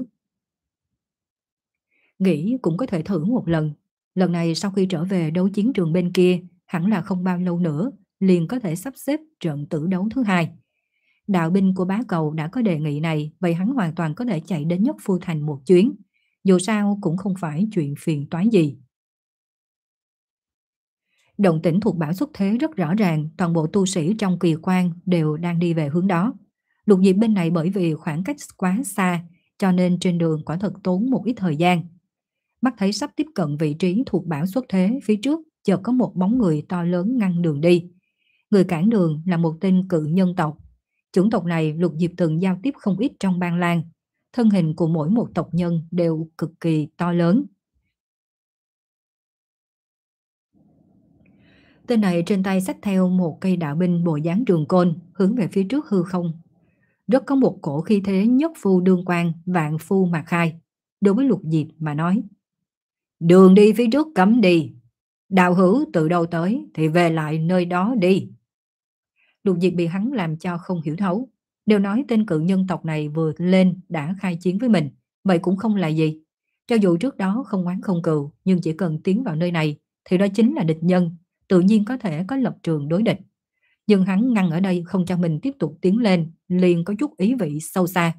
Nghĩ cũng có thể thử một lần. Lần này sau khi trở về đấu chiến trường bên kia, hẳn là không bao lâu nữa, liền có thể sắp xếp trận tử đấu thứ hai. Đạo binh của bá cầu đã có đề nghị này, vậy hắn hoàn toàn có thể chạy đến Nhất Phu Thành một chuyến. Dù sao cũng không phải chuyện phiền toái gì. Động tĩnh thuộc bảo xuất thế rất rõ ràng, toàn bộ tu sĩ trong kỳ quan đều đang đi về hướng đó. Lục Diệp bên này bởi vì khoảng cách quá xa, cho nên trên đường quả thật tốn một ít thời gian. Mắt thấy sắp tiếp cận vị trí thuộc bảo xuất thế, phía trước chợt có một bóng người to lớn ngăn đường đi. Người cản đường là một tên cự nhân tộc. Chủng tộc này Lục Diệp từng giao tiếp không ít trong Ban Lan. Thân hình của mỗi một tộc nhân đều cực kỳ to lớn. Tên này trên tay xách theo một cây đạo binh bộ dáng trường côn, hướng về phía trước hư không. Rất có một cổ khí thế nhất phu đương quan, vạn phu mà khai. Đối với Lục Diệp mà nói, đường đi phía trước cấm đi, đạo hữu từ đâu tới thì về lại nơi đó đi. Lục Diệp bị hắn làm cho không hiểu thấu. Đều nói tên cự nhân tộc này vừa lên đã khai chiến với mình, vậy cũng không là gì. Cho dù trước đó không oán không cừu, nhưng chỉ cần tiến vào nơi này thì đó chính là địch nhân, tự nhiên có thể có lập trường đối địch. Nhưng hắn ngăn ở đây không cho mình tiếp tục tiến lên, liền có chút ý vị sâu xa.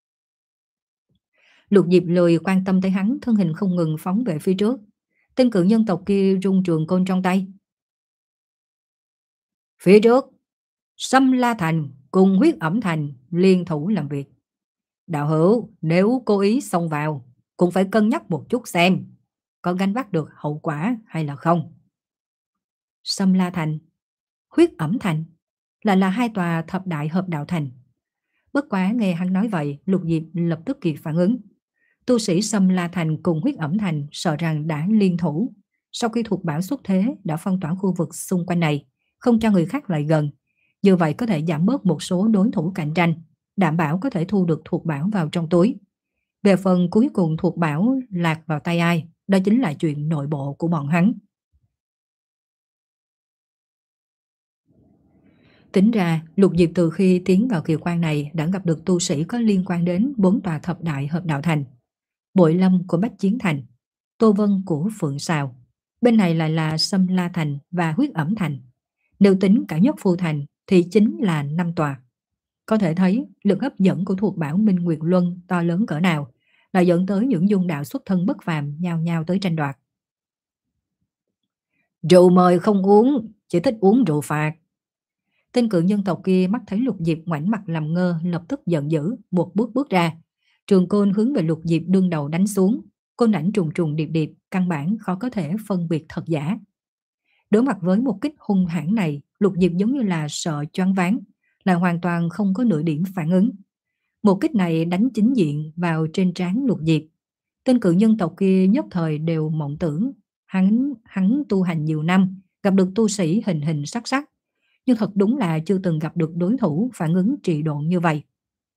Lục Diệp lười quan tâm tới hắn, thân hình không ngừng phóng về phía trước. Tên cự nhân tộc kia rung trường côn trong tay. Phía trước, Sâm La Thành cùng Huyết Ẩm Thành liên thủ làm việc. Đạo hữu, nếu cố ý xông vào, cũng phải cân nhắc một chút xem có gánh vác được hậu quả hay là không. Sâm La Thành, Huyết Ẩm Thành là là hai tòa thập đại hợp đạo thành. Bất quá nghe hắn nói vậy, Lục Diệp lập tức kịp phản ứng. Tu sĩ Sâm La Thành cùng Huyết Ẩm Thành sợ rằng đã liên thủ. Sau khi thuộc bảo xuất thế đã phong tỏa khu vực xung quanh này, không cho người khác lại gần. Như vậy có thể giảm bớt một số đối thủ cạnh tranh, đảm bảo có thể thu được thuộc bảo vào trong túi. Về phần cuối cùng thuộc bảo lạc vào tay ai, đó chính là chuyện nội bộ của bọn hắn. Tính ra, Lục Diệp từ khi tiến vào kỳ quan này đã gặp được tu sĩ có liên quan đến bốn tòa thập đại hợp đạo thành. Bội Lâm của Bách Chiến Thành, Tô Vân của Phượng Sào. Bên này lại là Sâm La Thành và Huyết Ẩm Thành. Nếu tính cả nhất phu thành thì chính là năm tòa. Có thể thấy lực hấp dẫn của thuộc bảo Minh Nguyệt Luân to lớn cỡ nào, là dẫn tới những dung đạo xuất thân bất phàm nhao nhao tới tranh đoạt. Rượu mời không uống, chỉ thích uống rượu phạt. Tên cự nhân tộc kia mắt thấy Lục Diệp ngoảnh mặt làm ngơ, lập tức giận dữ, một bước bước ra. Trường côn hướng về Lục Diệp đương đầu đánh xuống, côn ảnh trùng trùng điệp điệp, căn bản khó có thể phân biệt thật giả. Đối mặt với một kích hung hãn này, Lục Diệp giống như là sợ choáng váng, là hoàn toàn không có nửa điểm phản ứng. Một kích này đánh chính diện vào trên trán Lục Diệp. Tên cự nhân tộc kia nhất thời đều mộng tưởng, hắn hắn tu hành nhiều năm, gặp được tu sĩ hình hình sắc sắc, nhưng thật đúng là chưa từng gặp được đối thủ phản ứng trì độn như vậy.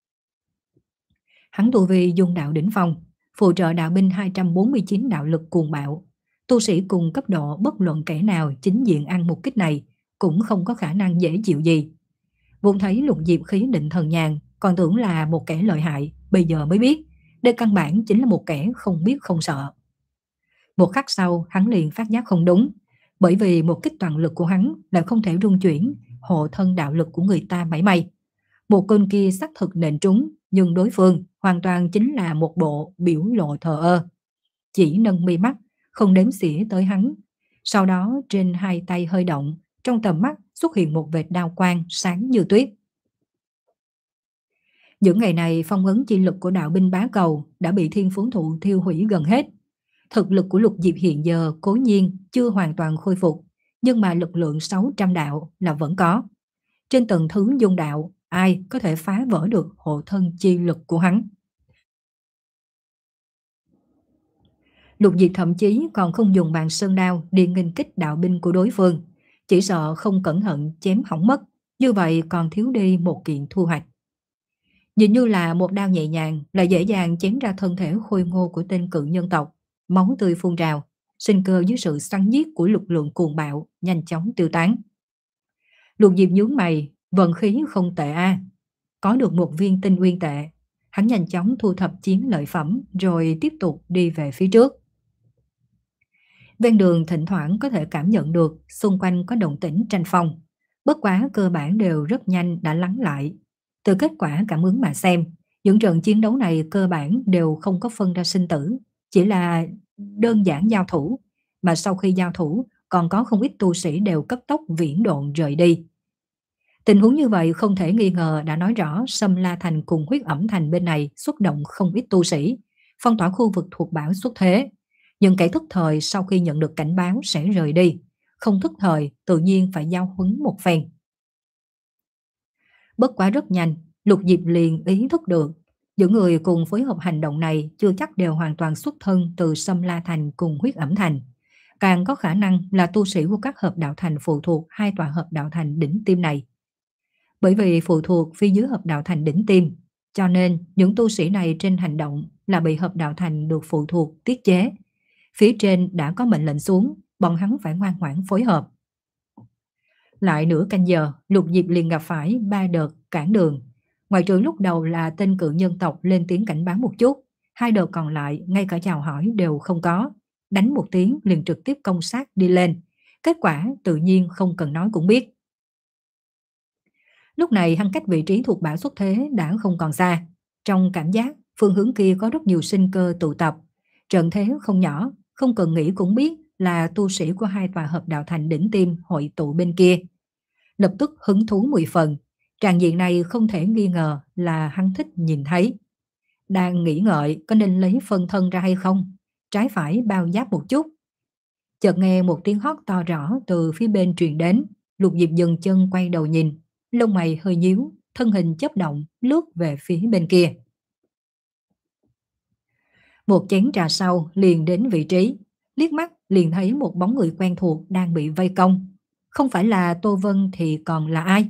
Hắn tu vi dung đạo đỉnh phong, phụ trợ đạo binh hai trăm bốn mươi chín đạo lực cuồng bạo. Tu sĩ cùng cấp độ bất luận kẻ nào chính diện ăn một kích này cũng không có khả năng dễ chịu gì. Vốn thấy Lục Diệp khí định thần nhàn, còn tưởng là một kẻ lợi hại, bây giờ mới biết, đây căn bản chính là một kẻ không biết không sợ. Một khắc sau, hắn liền phát giác không đúng, bởi vì một kích toàn lực của hắn lại không thể rung chuyển hộ thân đạo lực của người ta mảy may. Một cơn kia xác thực nện trúng, nhưng đối phương hoàn toàn chính là một bộ biểu lộ thờ ơ, chỉ nâng mi mắt, không đếm xỉa tới hắn. Sau đó trên hai tay hơi động, trong tầm mắt xuất hiện một vệt đao quang sáng như tuyết. Những ngày này phong ấn chi lực của đạo binh bá cầu đã bị thiên phú thụ thiêu hủy gần hết. Thực lực của Lục Diệp hiện giờ cố nhiên chưa hoàn toàn khôi phục, nhưng mà lực lượng sáu trăm đạo là vẫn có. Trên tầng thứ dung đạo, ai có thể phá vỡ được hộ thân chi lực của hắn? Lục Diệp thậm chí còn không dùng bàn sơn đao đi nghênh kích đạo binh của đối phương, chỉ sợ không cẩn thận chém hỏng mất, như vậy còn thiếu đi một kiện thu hoạch. Nhìn như là một đao nhẹ nhàng là dễ dàng chém ra thân thể khôi ngô của tên cự nhân tộc, máu tươi phun trào, sinh cơ dưới sự xoắn giết của lực lượng cuồng bạo nhanh chóng tiêu tán. Lục Diệp nhướng mày, vận khí không tệ a, à. Có được một viên tinh nguyên tệ, hắn nhanh chóng thu thập chiến lợi phẩm rồi tiếp tục đi về phía trước. Ven đường thỉnh thoảng có thể cảm nhận được xung quanh có động tĩnh tranh phong, bất quá cơ bản đều rất nhanh đã lắng lại. Từ kết quả cảm ứng mà xem, những trận chiến đấu này cơ bản đều không có phân ra sinh tử, chỉ là đơn giản giao thủ, mà sau khi giao thủ còn có không ít tu sĩ đều cấp tốc viễn độn rời đi. Tình huống như vậy không thể nghi ngờ đã nói rõ Sâm La Thành cùng Huyết Ẩm Thành bên này xuất động không ít tu sĩ, phong tỏa khu vực thuộc bảo xuất thế. Nhưng kẻ thức thời sau khi nhận được cảnh báo sẽ rời đi, không thức thời tự nhiên phải giao huấn một phen. Bất quá rất nhanh, Lục Diệp liền ý thức được, những người cùng phối hợp hành động này chưa chắc đều hoàn toàn xuất thân từ Sâm La Thành cùng Huyết Ẩm Thành. Càng có khả năng là tu sĩ của các hợp đạo thành phụ thuộc hai tòa hợp đạo thành đỉnh tim này. Bởi vì phụ thuộc phía dưới hợp đạo thành đỉnh tim, cho nên những tu sĩ này trên hành động là bị hợp đạo thành được phụ thuộc tiết chế. Phía trên đã có mệnh lệnh xuống, bọn hắn phải ngoan ngoãn phối hợp. Lại nửa canh giờ, Lục Diệp liền gặp phải ba đợt cản đường. Ngoài trừ lúc đầu là tên cự nhân tộc lên tiếng cảnh báo một chút, hai đợt còn lại ngay cả chào hỏi đều không có. Đánh một tiếng liền trực tiếp công sát đi lên. Kết quả tự nhiên không cần nói cũng biết. Lúc này hắn cách vị trí thuộc bảo xuất thế đã không còn xa. Trong cảm giác, phương hướng kia có rất nhiều sinh cơ tụ tập. Trận thế không nhỏ, không cần nghĩ cũng biết là tu sĩ của hai tòa hợp đạo thành đỉnh tim hội tụ bên kia. Lập tức hứng thú mười phần, tràng diện này không thể nghi ngờ là hắn thích nhìn thấy. Đang nghĩ ngợi có nên lấy phân thân ra hay không, trái phải bao giáp một chút. Chợt nghe một tiếng hót to rõ từ phía bên truyền đến, Lục Diệp dừng chân quay đầu nhìn, lông mày hơi nhíu, thân hình chớp động lướt về phía bên kia. Một chén trà sau liền đến vị trí, liếc mắt liền thấy một bóng người quen thuộc đang bị vây công. Không phải là Tô Vân thì còn là ai?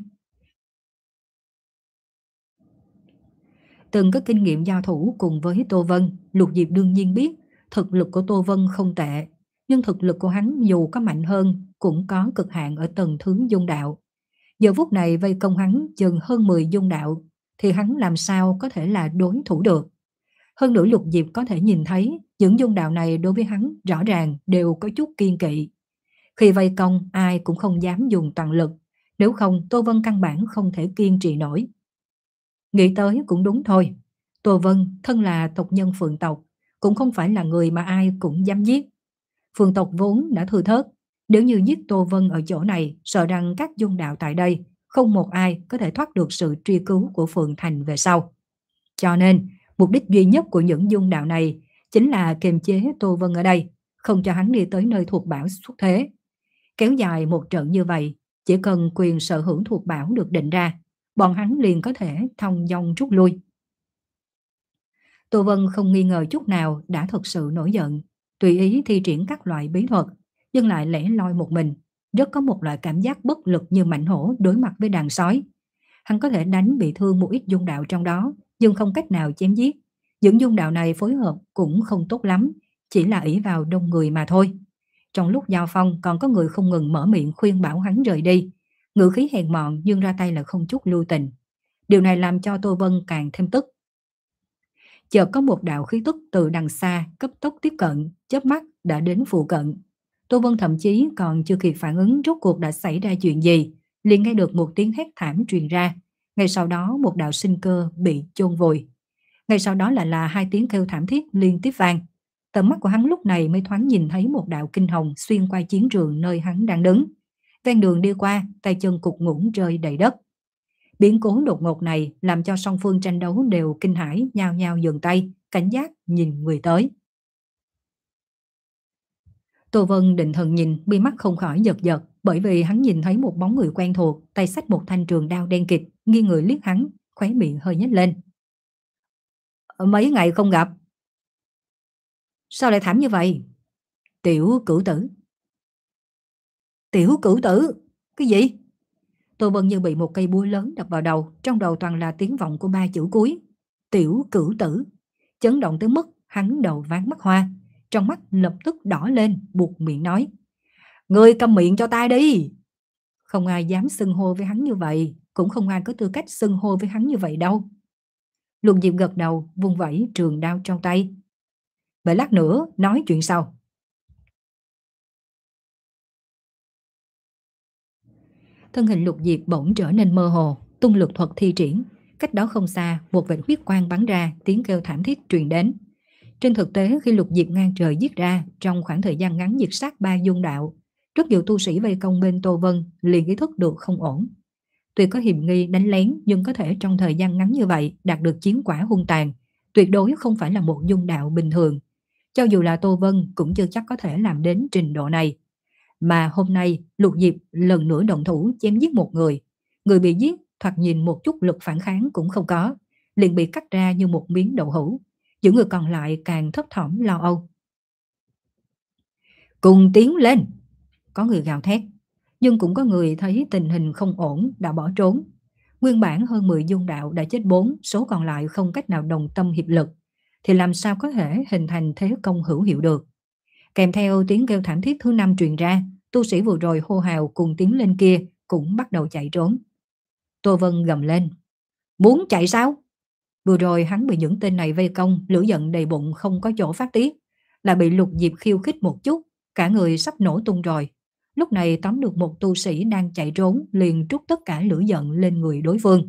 Từng có kinh nghiệm giao thủ cùng với Tô Vân, Lục Diệp đương nhiên biết thực lực của Tô Vân không tệ, nhưng thực lực của hắn dù có mạnh hơn cũng có cực hạn ở tầng thứ dung đạo. Giờ phút này vây công hắn chừng hơn mười dung đạo thì hắn làm sao có thể là đối thủ được. Hơn nữa Lục Diệp có thể nhìn thấy những dung đạo này đối với hắn rõ ràng đều có chút kiên kỵ. Khi vây công ai cũng không dám dùng toàn lực, Nếu không, Tô Vân căn bản không thể kiên trì nổi. Nghĩ tới cũng đúng thôi. Tô Vân thân là tộc nhân Phượng tộc, cũng không phải là người mà ai cũng dám giết. Phượng tộc vốn đã thưa thớt, nếu như giết Tô Vân ở chỗ này, sợ rằng các dung đạo tại đây không một ai có thể thoát được sự truy cứu của Phượng Thành về sau. Cho nên, mục đích duy nhất của những dung đạo này chính là kiềm chế Tô Vân ở đây, không cho hắn đi tới nơi thuộc bảo xuất thế. Kéo dài một trận như vậy, chỉ cần quyền sở hữu thuộc bảo được định ra, bọn hắn liền có thể thông dong rút lui. Tô Vân không nghi ngờ chút nào đã thật sự nổi giận, tùy ý thi triển các loại bí thuật, nhưng lại lẻ loi một mình, rất có một loại cảm giác bất lực như mãnh hổ đối mặt với đàn sói. Hắn có thể đánh bị thương một ít dung đạo trong đó, nhưng không cách nào chém giết. Những dung đạo này phối hợp cũng không tốt lắm, chỉ là ỷ vào đông người mà thôi. Trong lúc giao phong còn có người không ngừng mở miệng khuyên bảo hắn rời đi, ngữ khí hèn mọn nhưng ra tay là không chút lưu tình. Điều này làm cho Tô Vân càng thêm tức. Chợt có một đạo khí tức từ đằng xa cấp tốc tiếp cận, chớp mắt đã đến phụ cận. Tô Vân thậm chí còn chưa kịp phản ứng rốt cuộc đã xảy ra chuyện gì, liền nghe được một tiếng hét thảm truyền ra. Ngay sau đó một đạo sinh cơ bị chôn vùi. Ngay sau đó lại là hai tiếng kêu thảm thiết liên tiếp vang. Tầm mắt của hắn lúc này mới thoáng nhìn thấy một đạo kinh hồng xuyên qua chiến trường nơi hắn đang đứng. Ven đường đi qua, tay chân cụt ngủn rơi đầy đất. Biến cố đột ngột này làm cho song phương tranh đấu đều kinh hãi, nhao nhao dừng tay, cảnh giác nhìn người tới. Tô Vân định thần nhìn, mi mắt không khỏi giật giật, bởi vì hắn nhìn thấy một bóng người quen thuộc, tay xách một thanh trường đao đen kịt, nghiêng người liếc hắn, khóe miệng hơi nhếch lên. Mấy ngày không gặp, sao lại thảm như vậy? Tiểu cửu tử. Tiểu cửu tử? Cái gì? Tô Vân như bị một cây búa lớn đập vào đầu, trong đầu toàn là tiếng vọng của ba chữ cuối. Tiểu cửu tử. Chấn động tới mức hắn đầu váng mắt hoa, trong mắt lập tức đỏ lên, buột miệng nói. Ngươi câm miệng cho ta đi. Không ai dám xưng hô với hắn như vậy, cũng không ai có tư cách xưng hô với hắn như vậy đâu. Lục Diệp gật đầu, vung vẩy trường đao trong tay. Vậy lát nữa nói chuyện sau. Thân hình Lục Diệp bỗng trở nên mơ hồ, tung lực thuật thi triển. Cách đó không xa, một vệt huyết quang bắn ra, tiếng kêu thảm thiết truyền đến. Trên thực tế, khi Lục Diệp ngang trời giết ra, trong khoảng thời gian ngắn diệt sát ba dung đạo, rất nhiều tu sĩ vây công bên Tô Vân liền ý thức được không ổn. Tuy có hiểm nghi đánh lén, nhưng có thể trong thời gian ngắn như vậy đạt được chiến quả hung tàn, tuyệt đối không phải là một dung đạo bình thường. Cho dù là Tô Vân cũng chưa chắc có thể làm đến trình độ này. Mà hôm nay Lục Diệp lần nữa động thủ chém giết một người. Người bị giết thoạt nhìn một chút lực phản kháng cũng không có, liền bị cắt ra như một miếng đậu hũ. Những người còn lại càng thấp thỏm lo âu. Cùng tiến lên! Có người gào thét, nhưng cũng có người thấy tình hình không ổn đã bỏ trốn. Nguyên bản hơn mười dung đạo đã chết bốn, số còn lại không cách nào đồng tâm hiệp lực, thì làm sao có thể hình thành thế công hữu hiệu được. Kèm theo tiếng kêu thảm thiết thứ năm truyền ra, tu sĩ vừa rồi hô hào cùng tiến lên kia cũng bắt đầu chạy trốn. Tô Vân gầm lên. Muốn chạy sao? Vừa rồi hắn bị những tên này vây công, lửa giận đầy bụng không có chỗ phát tiết, là bị Lục Diệp khiêu khích một chút, cả người sắp nổ tung rồi. Lúc này tóm được một tu sĩ đang chạy trốn, liền trút tất cả lửa giận lên người đối phương.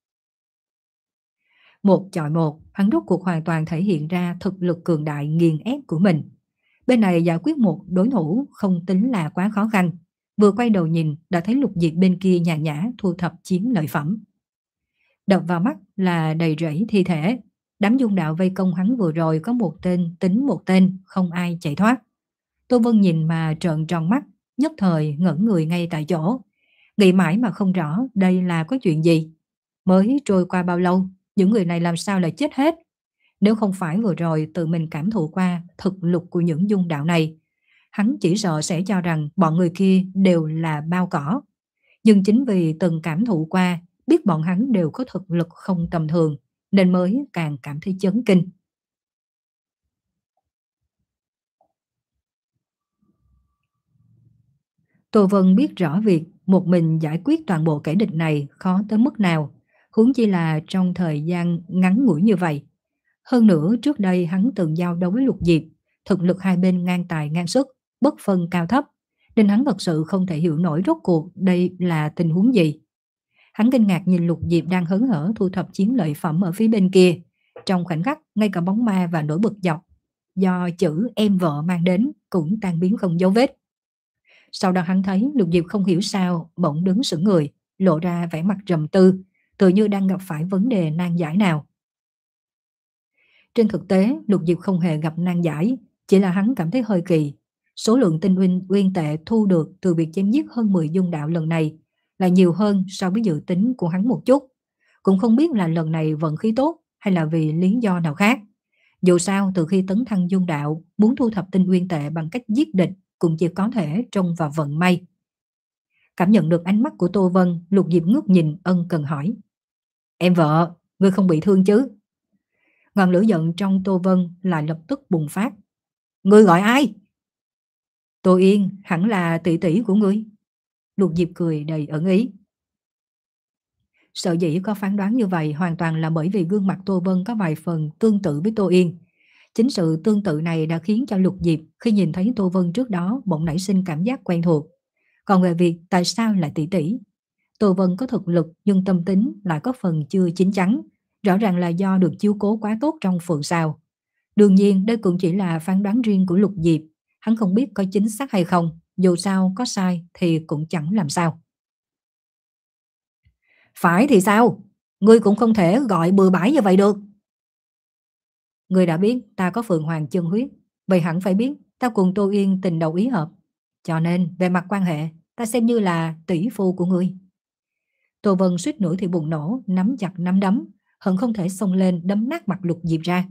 Một chọi một, hắn rốt cuộc hoàn toàn thể hiện ra thực lực cường đại nghiền ép của mình. Bên này giải quyết một đối thủ không tính là quá khó khăn. Vừa quay đầu nhìn đã thấy Lục Diệp bên kia nhàn nhã thu thập chiến lợi phẩm. Đập vào mắt là đầy rẫy thi thể. Đám dung đạo vây công hắn vừa rồi có một tên tính một tên, không ai chạy thoát. Tô Vân nhìn mà trợn tròn mắt, nhất thời ngẩn người ngay tại chỗ. Nghĩ mãi mà không rõ đây là có chuyện gì. Mới trôi qua bao lâu, những người này làm sao lại chết hết? Nếu không phải vừa rồi tự mình cảm thụ qua thực lực của những dung đạo này, hắn chỉ sợ sẽ cho rằng bọn người kia đều là bao cỏ. Nhưng chính vì từng cảm thụ qua, biết bọn hắn đều có thực lực không tầm thường, nên mới càng cảm thấy chấn kinh. Tô Vân biết rõ việc một mình giải quyết toàn bộ kẻ địch này khó tới mức nào, huống chi là trong thời gian ngắn ngủi như vậy. Hơn nữa trước đây hắn từng giao đấu với Lục Diệp, thực lực hai bên ngang tài ngang sức, bất phân cao thấp. nên hắn thật sự không thể hiểu nổi rốt cuộc đây là tình huống gì. Hắn kinh ngạc nhìn Lục Diệp đang hớn hở thu thập chiến lợi phẩm ở phía bên kia. Trong khoảnh khắc, ngay cả bóng ma và nỗi bực dọc do chữ em vợ mang đến cũng tan biến không dấu vết. Sau đó hắn thấy Lục Diệp không hiểu sao bỗng đứng sững người, lộ ra vẻ mặt trầm tư, tự như đang gặp phải vấn đề nan giải nào. Trên thực tế, Lục Diệp không hề gặp nan giải, chỉ là hắn cảm thấy hơi kỳ. Số lượng tinh uyên, uyên tệ thu được từ việc chém giết hơn mười dung đạo lần này là nhiều hơn so với dự tính của hắn một chút. Cũng không biết là lần này vận khí tốt hay là vì lý do nào khác. Dù sao, từ khi tấn thăng dung đạo, muốn thu thập tinh uyên tệ bằng cách giết địch cũng chỉ có thể trông vào vận may. Cảm nhận được ánh mắt của Tô Vân, Lục Diệp ngước nhìn ân cần hỏi: Em vợ, ngươi không bị thương chứ? Ngọn lửa giận trong Tô Vân lại lập tức bùng phát. Ngươi gọi ai? Tô Yên, hẳn là tỷ tỷ của ngươi. Lục Diệp cười đầy ẩn ý. Sợ dĩ có phán đoán như vậy hoàn toàn là bởi vì gương mặt Tô Vân có vài phần tương tự với Tô Yên. Chính sự tương tự này đã khiến cho Lục Diệp khi nhìn thấy Tô Vân trước đó bỗng nảy sinh cảm giác quen thuộc. Còn về việc tại sao lại tỷ tỷ, Tô Vân có thực lực nhưng tâm tính lại có phần chưa chín chắn, rõ ràng là do được chiếu cố quá tốt trong phượng sao. Đương nhiên đây cũng chỉ là phán đoán riêng của Lục Diệp, hắn không biết có chính xác hay không, dù sao có sai thì cũng chẳng làm sao. Phải thì sao? Ngươi cũng không thể gọi bừa bãi như vậy được. Ngươi đã biết ta có Phượng Hoàng chân huyết, vậy hẳn phải biết ta cùng Tô Yên tình đầu ý hợp. Cho nên về mặt quan hệ, ta xem như là tỷ phu của ngươi. Tô Vân suýt nữa thì bùng nổ, nắm chặt nắm đấm, hận không thể xông lên đấm nát mặt Lục Diệp ra.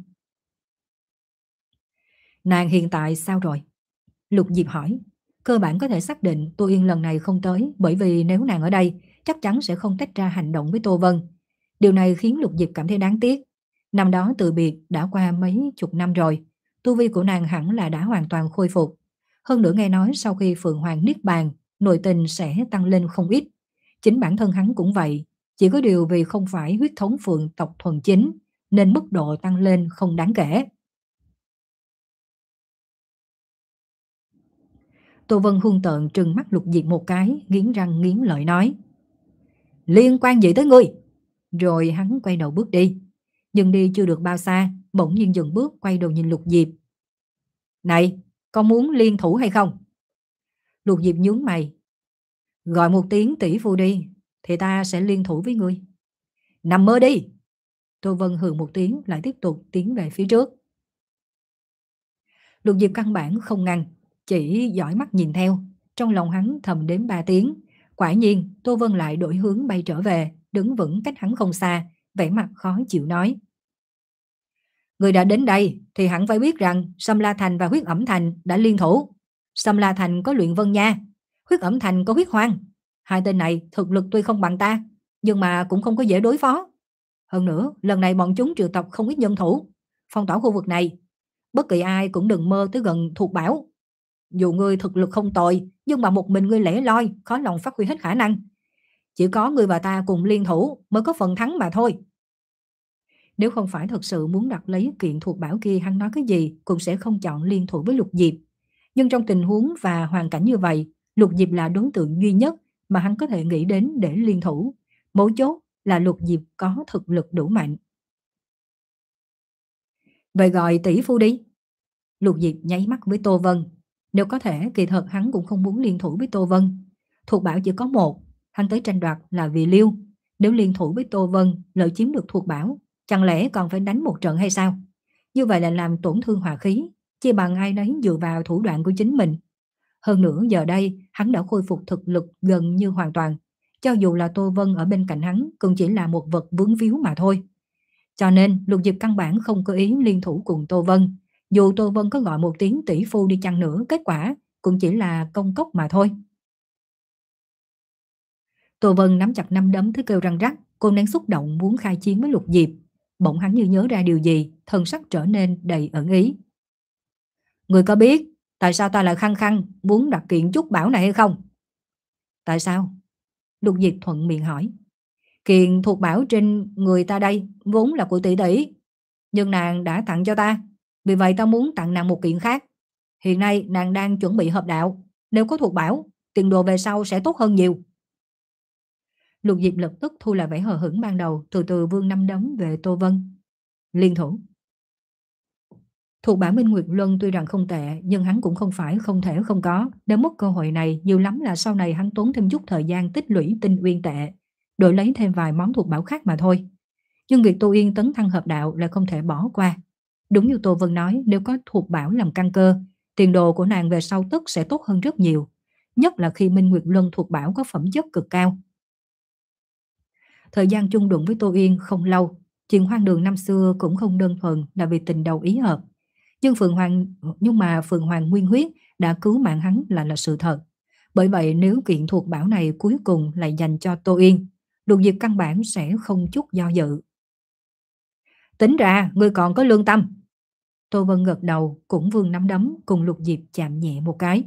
Nàng hiện tại sao rồi? Lục Diệp hỏi. Cơ bản có thể xác định Tô Yên lần này không tới, bởi vì nếu nàng ở đây, chắc chắn sẽ không tách ra hành động với Tô Vân. Điều này khiến Lục Diệp cảm thấy đáng tiếc. Năm đó từ biệt đã qua mấy chục năm rồi, tu vi của nàng hẳn là đã hoàn toàn khôi phục. Hơn nữa nghe nói sau khi Phượng Hoàng niết bàn, nội tình sẽ tăng lên không ít. Chính bản thân hắn cũng vậy, chỉ có điều vì không phải huyết thống Phượng tộc thuần chính, nên mức độ tăng lên không đáng kể. Tô Vân hung tợn trừng mắt Lục Diệp một cái, nghiến răng nghiến lợi nói: Liên quan gì tới ngươi? Rồi hắn quay đầu bước đi. Nhưng đi chưa được bao xa, bỗng nhiên dừng bước quay đầu nhìn Lục Diệp. Này, con muốn liên thủ hay không? Lục Diệp nhướng mày. Gọi một tiếng tỷ phu đi, thì ta sẽ liên thủ với ngươi. Nằm mơ đi. Tô Vân hừ một tiếng lại tiếp tục tiến về phía trước. Lục Diệp căn bản không ngăn, chỉ dõi mắt nhìn theo. Trong lòng hắn thầm đếm ba tiếng. Quả nhiên Tô Vân lại đổi hướng bay trở về, đứng vững cách hắn không xa, vẻ mặt khó chịu nói: Người đã đến đây thì hẳn phải biết rằng Sâm La Thành và Huyết Ẩm Thành đã liên thủ. Sâm La Thành có Luyện Vân Nha, Huyết Ẩm Thành có Huyết Hoang. Hai tên này thực lực tuy không bằng ta, nhưng mà cũng không có dễ đối phó. Hơn nữa lần này bọn chúng triệu tập không ít nhân thủ, phong tỏa khu vực này. Bất kỳ ai cũng đừng mơ tới gần thuộc bảo. Dù ngươi thực lực không tồi, nhưng mà một mình ngươi lẻ loi, khó lòng phát huy hết khả năng. Chỉ có ngươi và ta cùng liên thủ mới có phần thắng mà thôi. Nếu không phải thật sự muốn đặt lấy kiện thuộc bảo kia, hắn nói cái gì cũng sẽ không chọn liên thủ với Lục Diệp. Nhưng trong tình huống và hoàn cảnh như vậy, Lục Diệp là đối tượng duy nhất mà hắn có thể nghĩ đến để liên thủ. Mấu chốt là Lục Diệp có thực lực đủ mạnh. Vậy gọi tỷ phu đi. Lục Diệp nháy mắt với Tô Vân. Nếu có thể, kỳ thật hắn cũng không muốn liên thủ với Tô Vân. Thuộc bảo chỉ có một, hắn tới tranh đoạt là vì Liêu. Nếu liên thủ với Tô Vân, lợi chiếm được thuộc bảo, chẳng lẽ còn phải đánh một trận hay sao? Như vậy là làm tổn thương hòa khí, chỉ bằng ai nấy dựa vào thủ đoạn của chính mình. Hơn nữa giờ đây, hắn đã khôi phục thực lực gần như hoàn toàn. Cho dù là Tô Vân ở bên cạnh hắn, cũng chỉ là một vật vướng víu mà thôi. Cho nên, Lục Diệp căn bản không có ý liên thủ cùng Tô Vân. Dù Tô Vân có gọi một tiếng tỷ phu đi chăng nữa, kết quả cũng chỉ là công cốc mà thôi. Tô Vân nắm chặt nắm đấm thấy kêu răng rắc, cô nén xúc động muốn khai chiến với Lục Diệp. Bỗng hắn như nhớ ra điều gì, thần sắc trở nên đầy ẩn ý. Người có biết tại sao ta lại khăng khăng muốn đặt kiện trúc bảo này hay không? Tại sao? Lục Diệp thuận miệng hỏi. Kiện thuộc bảo trên người ta đây vốn là của tỷ tỷ, nhưng nàng đã tặng cho ta, vì vậy ta muốn tặng nàng một kiện khác. Hiện nay nàng đang chuẩn bị hợp đạo, Nếu có thuộc bảo, tiền đồ về sau sẽ tốt hơn nhiều. Lục Diệp lập tức thu lại vẻ hờ hững ban đầu, từ từ vươn năm đấm về Tô Vân. Liên thủ. Thuộc bảo Minh Nguyệt Luân tuy rằng không tệ, nhưng hắn cũng không phải không thể không có. Nếu mất cơ hội này, nhiều lắm là sau này hắn tốn thêm chút thời gian tích lũy tinh uyên tệ, đổi lấy thêm vài món thuộc bảo khác mà thôi. Nhưng việc Tô Yên tấn thăng hợp đạo là không thể bỏ qua. Đúng như Tô Vân nói, nếu có thuộc bảo làm căn cơ, tiền đồ của nàng về sau tức sẽ tốt hơn rất nhiều. Nhất là khi Minh Nguyệt Luân thuộc bảo có phẩm chất cực cao. Thời gian chung đụng với Tô Yên không lâu, chuyện hoang đường năm xưa cũng không đơn thuần là vì tình đầu ý hợp. Nhưng Phượng Hoàng nhưng mà Phượng Hoàng Nguyên Huyết đã cứu mạng hắn là là sự thật. Bởi vậy nếu kiện thuộc bảo này cuối cùng lại dành cho Tô Yên, Lục Diệp căn bản sẽ không chút do dự. Tính ra ngươi còn có lương tâm. Tô Vân gật đầu, cũng vươn nắm đấm cùng Lục Diệp chạm nhẹ một cái.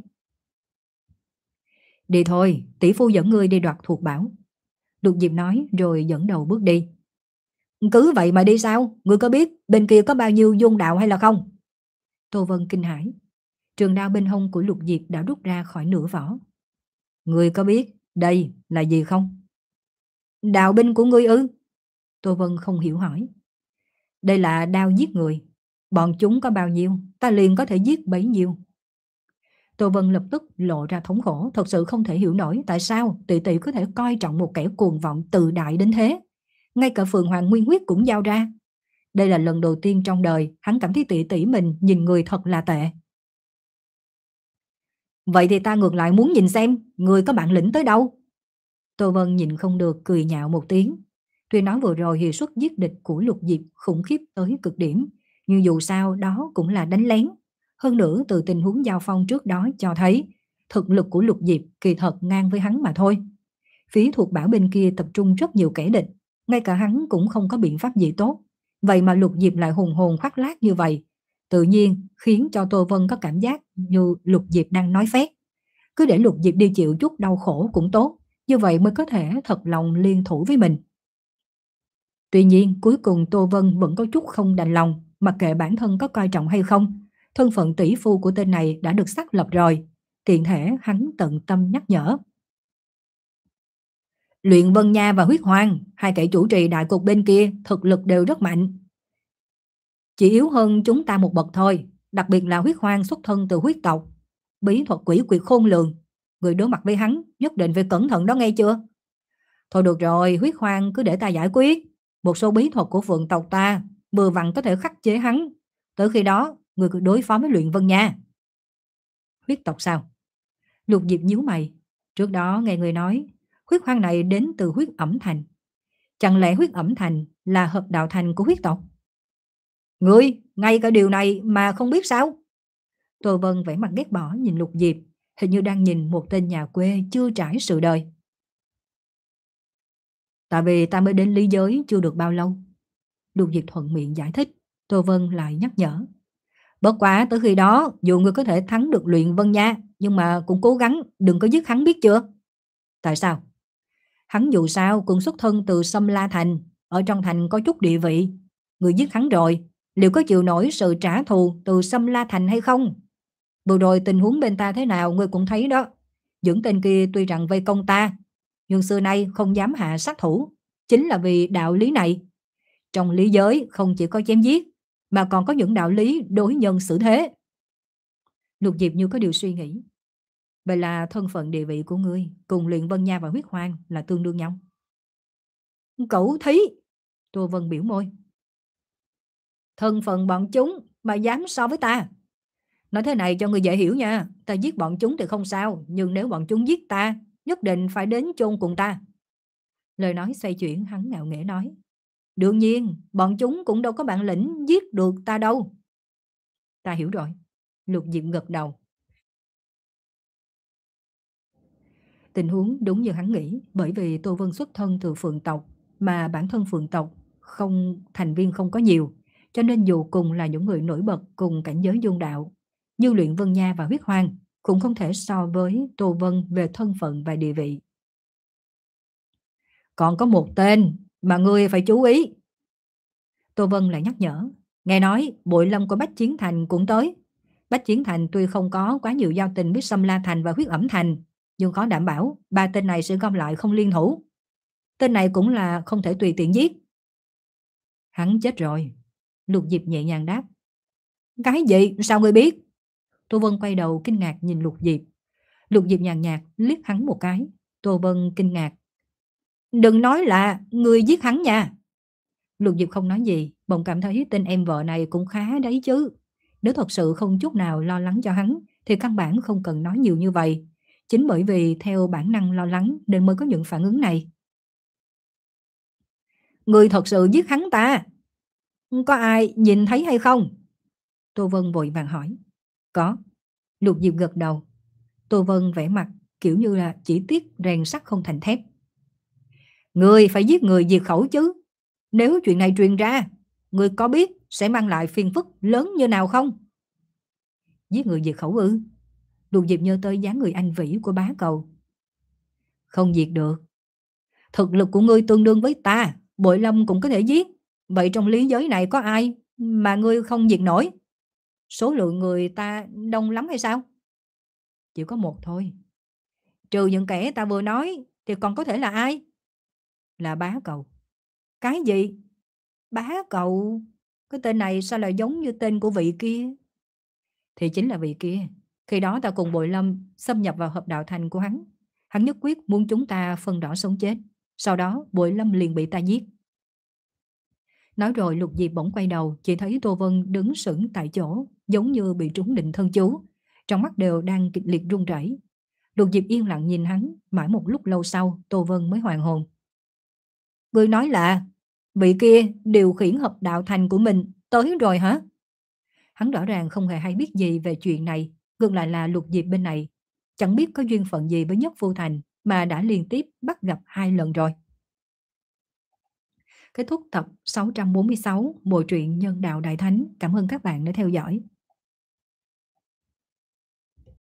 Đi thôi, tỷ phu dẫn ngươi đi đoạt thuộc bảo. Lục Diệp nói rồi dẫn đầu bước đi. Cứ vậy mà đi sao? Ngươi có biết bên kia có bao nhiêu dung đạo hay là không? Tô Vân kinh hãi. Trường đao bên hông của Lục Diệp đã rút ra khỏi nửa vỏ. Ngươi có biết đây là gì không? Đạo binh của ngươi ư? Tô Vân không hiểu hỏi. Đây là đao giết người. Bọn chúng có bao nhiêu, ta liền có thể giết bấy nhiêu. Tô Vân lập tức lộ ra thống khổ, thật sự không thể hiểu nổi tại sao tỷ tỷ có thể coi trọng một kẻ cuồng vọng tự đại đến thế. Ngay cả Phượng Hoàng Nguyên Huyết cũng giao ra. Đây là lần đầu tiên trong đời hắn cảm thấy tỷ tỷ mình nhìn người thật là tệ. Vậy thì ta ngược lại muốn nhìn xem người có bản lĩnh tới đâu. Tô Vân nhìn không được cười nhạo một tiếng. Tuy nói vừa rồi hiệu suất giết địch của Lục Diệp khủng khiếp tới cực điểm, nhưng dù sao đó cũng là đánh lén. Hơn nữa từ tình huống giao phong trước đó cho thấy thực lực của Lục Diệp kỳ thật ngang với hắn mà thôi. Phía thuộc bảo bên kia tập trung rất nhiều kẻ địch, ngay cả hắn cũng không có biện pháp gì tốt. Vậy mà Lục Diệp lại hùng hồn khoác lác như vậy, tự nhiên khiến cho Tô Vân có cảm giác như Lục Diệp đang nói phét. Cứ để Lục Diệp đi chịu chút đau khổ cũng tốt, như vậy mới có thể thật lòng liên thủ với mình. Tuy nhiên cuối cùng Tô Vân vẫn có chút không đành lòng, mặc kệ bản thân có coi trọng hay không. Thân phận tỷ phu của tên này đã được xác lập rồi, tiện thể hắn tận tâm nhắc nhở. Luyện Vân Nha và Huyết Hoàng, hai kẻ chủ trì đại cục bên kia thực lực đều rất mạnh. Chỉ yếu hơn chúng ta một bậc thôi, đặc biệt là Huyết Hoàng xuất thân từ huyết tộc. Bí thuật quỷ quyệt khôn lường, người đối mặt với hắn nhất định phải cẩn thận đó nghe chưa? Thôi được rồi, Huyết Hoàng cứ để ta giải quyết. Một số bí thuật của phượng tộc ta vừa vặn có thể khắc chế hắn. Tới khi đó, người cứ đối phó với Luyện Vân Nha. Huyết tộc sao? Lục Diệp nhíu mày. Trước đó nghe người nói, huyết hoang này đến từ huyết ẩm thành. Chẳng lẽ huyết ẩm thành là hợp đạo thành của huyết tộc? Ngươi, ngay cả điều này mà không biết sao? Tô Vân vẻ mặt ghét bỏ nhìn Lục Diệp, hình như đang nhìn một tên nhà quê chưa trải sự đời. Tại vì ta mới đến lý giới chưa được bao lâu. Lục Diệp thuận miệng giải thích. Tô Vân lại nhắc nhở. Bất quá tới khi đó, dù ngươi có thể thắng được Luyện Vân Nha, nhưng mà cũng cố gắng đừng có giết hắn biết chưa? Tại sao? Hắn dù sao cũng xuất thân từ Sâm La Thành, ở trong thành có chút địa vị. Người giết hắn rồi, liệu có chịu nổi sự trả thù từ Sâm La Thành hay không? Vừa rồi tình huống bên ta thế nào ngươi cũng thấy đó. Những tên kia tuy rằng vây công ta, nhưng xưa nay không dám hạ sát thủ, chính là vì đạo lý này. Trong lý giới không chỉ có chém giết, mà còn có những đạo lý đối nhân xử thế. Lục Diệp như có điều suy nghĩ. Vậy là thân phận địa vị của ngươi cùng Luyện Vân Nha và Huyết Hoang là tương đương nhau. Cậu thấy. Tô Vân biểu môi. Thân phận bọn chúng mà dám so với ta. Nói thế này cho người dễ hiểu nha. Ta giết bọn chúng thì không sao, nhưng nếu bọn chúng giết ta, nhất định phải đến chôn cùng ta. Lời nói xoay chuyển, hắn ngạo nghễ nói. Đương nhiên, bọn chúng cũng đâu có bản lĩnh giết được ta đâu. Ta hiểu rồi. Lục Diệp gật đầu. Tình huống đúng như hắn nghĩ, bởi vì Tô Vân xuất thân từ phượng tộc, mà bản thân phượng tộc không thành viên không có nhiều, cho nên dù cùng là những người nổi bật cùng cảnh giới dung đạo, như Luyện Vân Nha và Huyết Hoang, cũng không thể so với Tô Vân về thân phận và địa vị. Còn có một tên mà ngươi phải chú ý. Tô Vân lại nhắc nhở. Nghe nói Bội Lâm của Bách Chiến Thành cũng tới. Bách Chiến Thành tuy không có quá nhiều giao tình với Sâm La Thành và Huyết Ẩm Thành, nhưng có đảm bảo ba tên này sẽ gom lại không liên thủ. Tên này cũng là không thể tùy tiện giết. Hắn chết rồi. Lục Diệp nhẹ nhàng đáp. Cái gì? Sao ngươi biết? Tô Vân quay đầu kinh ngạc nhìn Lục Diệp. Lục Diệp nhàn nhạt liếc hắn một cái. Tô Vân kinh ngạc. Đừng nói là ngươi giết hắn nha. Lục Diệp không nói gì, bỗng cảm thấy tên em vợ này cũng khá đấy chứ. Nếu thật sự không chút nào lo lắng cho hắn thì căn bản không cần nói nhiều như vậy. Chính bởi vì theo bản năng lo lắng nên mới có những phản ứng này. Ngươi thật sự giết hắn ta? Có ai nhìn thấy hay không? Tô Vân vội vàng hỏi. Có. Lục Diệp gật đầu. Tô Vân vẽ mặt kiểu như là chỉ tiếc rèn sắt không thành thép. Ngươi phải giết người diệt khẩu chứ. Nếu chuyện này truyền ra, ngươi có biết sẽ mang lại phiền phức lớn như nào không? Giết người diệt khẩu ư? Lục Diệp nhớ tới dáng người anh vĩ của bá cầu. Không diệt được. Thực lực của ngươi tương đương với ta, Bội Lâm cũng có thể giết. Vậy trong lý giới này có ai mà ngươi không diệt nổi? Số lượng người ta đông lắm hay sao? Chỉ có một thôi. Trừ những kẻ ta vừa nói thì còn có thể là ai? Là bá cầu. Cái gì? Bá cầu? Cái tên này sao lại giống như tên của vị kia? Thì chính là vị kia. Khi đó ta cùng Bội Lâm xâm nhập vào hợp đạo thành của hắn. Hắn nhất quyết muốn chúng ta phân rõ sống chết. Sau đó Bội Lâm liền bị ta giết. Nói rồi Lục Diệp bỗng quay đầu, chỉ thấy Tô Vân đứng sững tại chỗ, giống như bị trúng định thân chú. Trong mắt đều đang kịch liệt run rẩy. Lục Diệp yên lặng nhìn hắn, mãi một lúc lâu sau Tô Vân mới hoàn hồn. Ngươi nói là vị kia điều khiển hợp đạo thành của mình tới rồi hả? Hắn rõ ràng không hề hay biết gì về chuyện này, ngược lại là Lục Diệp bên này chẳng biết có duyên phận gì với Nhất Vô Thành mà đã liên tiếp bắt gặp hai lần rồi. Kết thúc tập sáu trăm bốn mươi sáu bộ truyện Nhân Đạo Đại Thánh. Cảm ơn các bạn đã theo dõi.